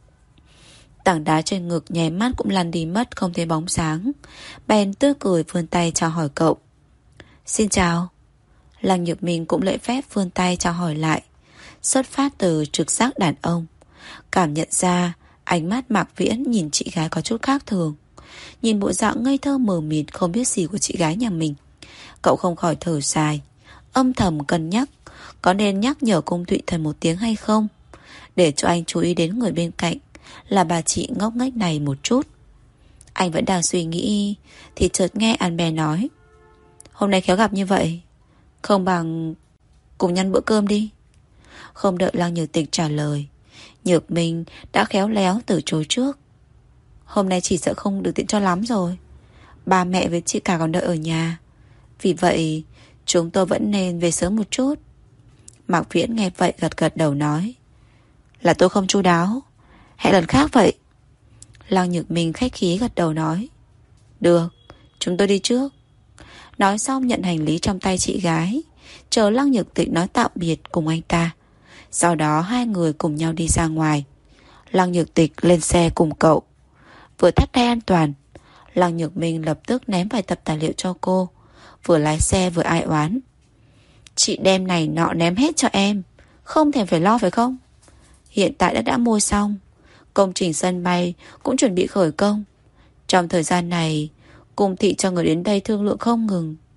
Tảng đá trên ngực nháy mắt cũng lăn đi mất, không thấy bóng sáng. Bèn tươi cười vươn tay chào hỏi cậu. Xin chào. Lăng Nhược Minh cũng lễ phép vươn tay chào hỏi lại, xuất phát từ trực giác đàn ông, cảm nhận ra ánh mắt Mạc Viễn nhìn chị gái có chút khác thường. Nhìn bộ dạng ngây thơ mờ mịt không biết gì của chị gái nhà mình, cậu không khỏi thở dài, âm thầm cân nhắc có nên nhắc nhở Cung Thụy Thần một tiếng hay không, để cho anh chú ý đến người bên cạnh là bà chị ngốc nghếch này một chút. Anh vẫn đang suy nghĩ thì chợt nghe An Be nói: Hôm nay khéo gặp như vậy, không bằng cùng nhăn bữa cơm đi. Không đợi Lăng Nhược Tịch trả lời, Nhược Minh đã khéo léo từ chối trước. Hôm nay chỉ sợ không được tiện cho lắm rồi, ba mẹ với chị cả còn đợi ở nhà, vì vậy chúng tôi vẫn nên về sớm một chút. Mạc Viễn nghe vậy gật gật đầu nói: Là tôi không chu đáo, hẹn lần khác vậy. Lăng Nhược Minh khách khí gật đầu nói: Được, chúng tôi đi trước. Nói xong nhận hành lý trong tay chị gái, chờ Lăng Nhược Tịch nói tạm biệt cùng anh ta. Sau đó hai người cùng nhau đi ra ngoài. Lăng Nhược Tịch lên xe cùng cậu. Vừa thắt dây an toàn, Lăng Nhược Minh lập tức ném vài tập tài liệu cho cô, vừa lái xe vừa ai oán: Chị đem này nọ ném hết cho em, không thèm phải lo phải không? Hiện tại đã đã mua xong, công trình sân bay cũng chuẩn bị khởi công. Trong thời gian này, cung thị cho người đến đây thương lượng không ngừng,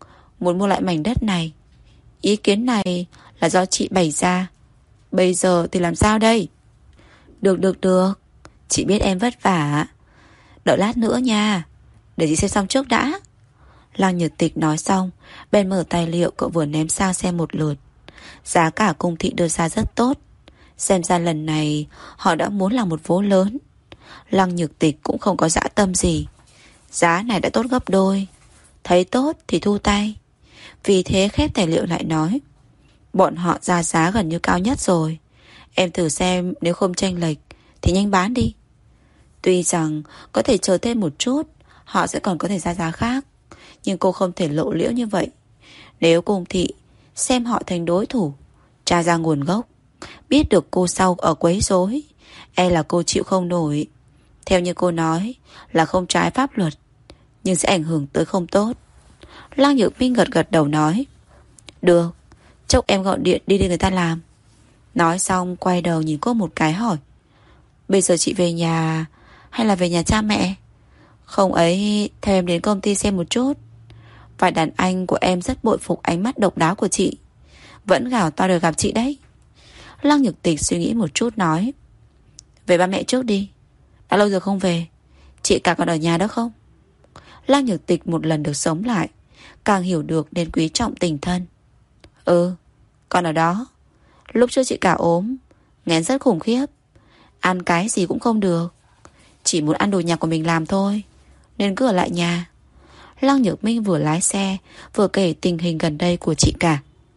muốn mua lại mảnh đất này. Ý kiến này là do chị bày ra. Bây giờ thì làm sao đây? Được được được, chị biết em vất vả. Đợi lát nữa nha, để chị xem xong trước đã. Lăng Nhật Tịch nói xong, bèn mở tài liệu cậu vừa ném sang xem một lượt. Giá cả Cung thị đưa ra rất tốt. Xem ra lần này họ đã muốn làm một vố lớn. Lăng Nhật Tịch cũng không có dã tâm gì. Giá này đã tốt gấp đôi. Thấy tốt thì thu tay. Vì thế khép tài liệu lại nói, bọn họ ra giá gần như cao nhất rồi. Em thử xem, nếu không chênh lệch thì nhanh bán đi. Tuy rằng có thể chờ thêm một chút, họ sẽ còn có thể ra giá khác, nhưng cô không thể lộ liễu như vậy. Nếu Cung thị xem họ thành đối thủ, tra ra nguồn gốc, biết được cô sau ở quấy rối, e là cô chịu không nổi. Theo như cô nói là không trái pháp luật, nhưng sẽ ảnh hưởng tới không tốt. Lăng Nhược Minh gật gật đầu nói, được, chốc em gọi điện đi đi người ta làm. Nói xong quay đầu nhìn cô một cái hỏi, bây giờ chị về nhà hay là về nhà cha mẹ? Không ấy, theo em đến công ty xem một chút. Vài đàn anh của em rất bội phục ánh mắt độc đáo của chị, vẫn gào to được gặp chị đấy. Lăng Nhược Tịch suy nghĩ một chút nói, về ba mẹ trước đi, đã lâu rồi không về. Chị cả còn ở nhà đó không? Lăng Nhược Tịch một lần được sống lại, càng hiểu được nên quý trọng tình thân. Ừ, con ở đó. Lúc trước chị cả ốm, nghén rất khủng khiếp, ăn cái gì cũng không được, chỉ muốn ăn đồ nhà của mình làm thôi, nên cứ ở lại nhà. Lăng Nhược Minh vừa lái xe vừa kể tình hình gần đây của chị cả.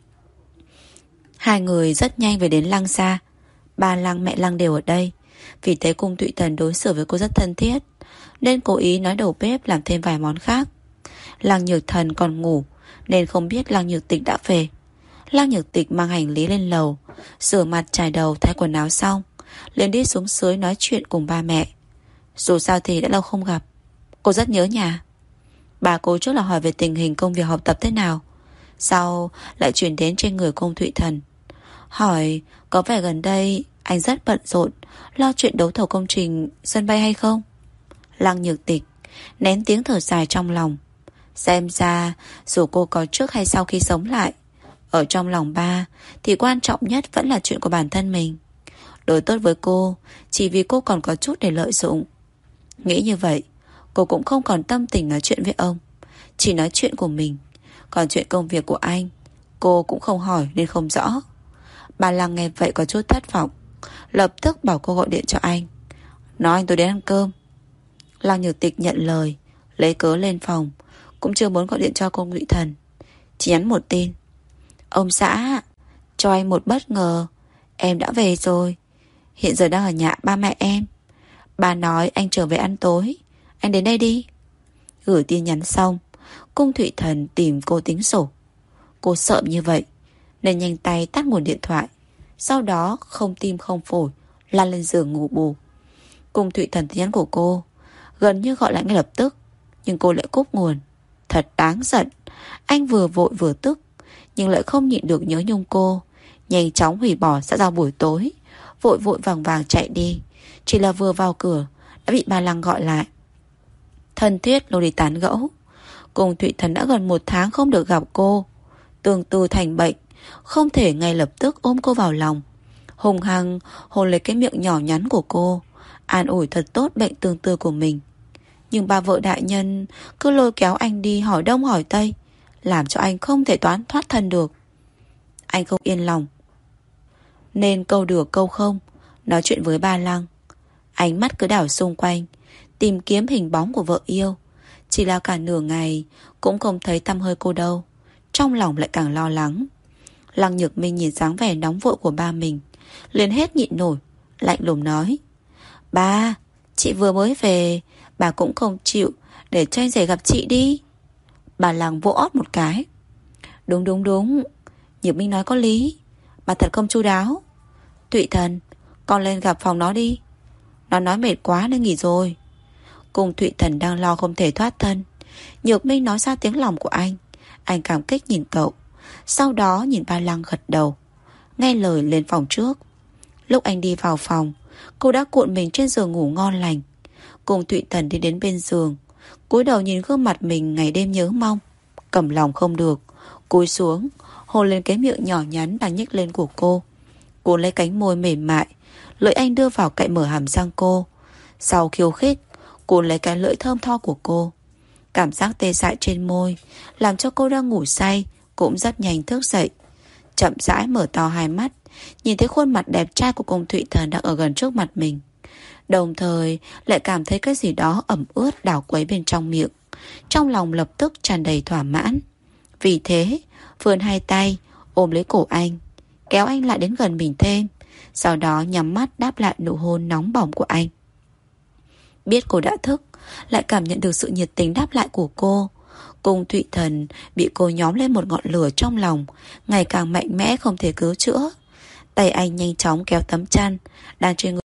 Hai người rất nhanh về đến Lăng gia. Ba Lăng mẹ Lăng đều ở đây. Vì thế Cung Thụy Thần đối xử với cô rất thân thiết, nên cố ý nói đầu bếp làm thêm vài món khác. Lăng Nhược Thần còn ngủ nên không biết Lăng Nhược Tịch đã về. Lăng Nhược Tịch mang hành lý lên lầu, rửa mặt chải đầu thay quần áo xong, liền đi xuống dưới nói chuyện cùng ba mẹ. Dù sao thì đã lâu không gặp, cô rất nhớ nhà. Bà cô trước là hỏi về tình hình công việc học tập thế nào, sau lại chuyển đến trên người Cung Thụy Thần, hỏi có vẻ gần đây anh rất bận rộn lo chuyện đấu thầu công trình sân bay hay không. Lăng Nhược Tịch nén tiếng thở dài trong lòng. Xem ra dù cô có trước hay sau khi sống lại, ở trong lòng ba thì quan trọng nhất vẫn là chuyện của bản thân mình. Đối tốt với cô chỉ vì cô còn có chút để lợi dụng. Nghĩ như vậy, cô cũng không còn tâm tình nói chuyện với ông, chỉ nói chuyện của mình. Còn chuyện công việc của anh cô cũng không hỏi nên không rõ. Bà Lăng nghe vậy có chút thất vọng, lập tức bảo cô gọi điện cho anh, nói anh tôi đến ăn cơm. Lăng Nhược Tịch nhận lời, lấy cớ lên phòng, cũng chưa muốn gọi điện cho Cung Thụy Thần, chỉ nhắn một tin, ông xã, cho anh một bất ngờ, em đã về rồi, hiện giờ đang ở nhà ba mẹ em. Bà nói anh trở về ăn tối, anh đến đây đi. Gửi tin nhắn xong, Cung Thụy Thần tìm cô tính sổ. Cô sợ như vậy nên nhanh tay tắt nguồn điện thoại, sau đó không tim không phổi lăn lên giường ngủ bù. Cung Thụy Thần tin nhắn của cô gần như gọi lại ngay lập tức, nhưng cô lại cúp nguồn. Thật đáng giận. Anh vừa vội vừa tức, nhưng lại không nhịn được nhớ nhung cô, nhanh chóng hủy bỏ xã giao buổi tối, vội vội vàng vàng chạy đi. Chỉ là vừa vào cửa đã bị bà Lăng gọi lại, thân thiết lôi đi tán gẫu. Cung Thụy Thần đã gần một tháng không được gặp cô, tương tư thành bệnh, không thể ngay lập tức ôm cô vào lòng, hùng hăng hôn lấy cái miệng nhỏ nhắn của cô, an ủi thật tốt bệnh tương tư của mình. Nhưng bà vợ đại nhân cứ lôi kéo anh đi hỏi đông hỏi tây, làm cho anh không thể toán thoát thân được. Anh không yên lòng, nên câu được câu không nói chuyện với bà Lăng. Ánh mắt cứ đảo xung quanh, tìm kiếm hình bóng của vợ yêu. Chỉ là cả nửa ngày cũng không thấy tăm hơi cô đâu, trong lòng lại càng lo lắng. Lăng Nhược Minh nhìn dáng vẻ nóng vội của ba mình, liền hết nhịn nổi, lạnh lùng nói, ba, chị vừa mới về, bà cũng không chịu để cho anh rể gặp chị đi. Bà Lăng vỗ ót một cái. Đúng đúng đúng, Nhược Minh nói có lý, bà thật không chu đáo. Thụy Thần, con lên gặp phòng nó đi, nó nói mệt quá nên nghỉ rồi. Cùng Thụy Thần đang lo không thể thoát thân, Nhược Minh nói ra tiếng lòng của anh. Anh cảm kích nhìn cậu, sau đó nhìn ba Lăng gật đầu, nghe lời lên phòng trước. Lúc anh đi vào phòng, cô đã cuộn mình trên giường ngủ ngon lành. Cùng Thụy Thần đi đến bên giường, cúi đầu nhìn gương mặt mình ngày đêm nhớ mong, cầm lòng không được, cúi xuống hôn lên cái miệng nhỏ nhắn đang nhếch lên của cô. Cô lấy cánh môi mềm mại, lưỡi anh đưa vào cạnh mở hàm răng cô. Sau khiêu khích, cô lấy cái lưỡi thơm tho của cô. Cảm giác tê dại trên môi làm cho cô đang ngủ say cũng rất nhanh thức dậy, chậm rãi mở to hai mắt, nhìn thấy khuôn mặt đẹp trai của Cung Thụy Thần đang ở gần trước mặt mình, đồng thời lại cảm thấy cái gì đó ẩm ướt đảo quấy bên trong miệng. Trong lòng lập tức tràn đầy thỏa mãn. Vì thế vươn hai tay ôm lấy cổ anh, kéo anh lại đến gần mình thêm, sau đó nhắm mắt đáp lại nụ hôn nóng bỏng của anh. Biết cô đã thức, lại cảm nhận được sự nhiệt tình đáp lại của cô, Cung Thụy Thần bị cô nhóm lên một ngọn lửa trong lòng, ngày càng mạnh mẽ không thể cứu chữa. Tay anh nhanh chóng kéo tấm chăn đang trên người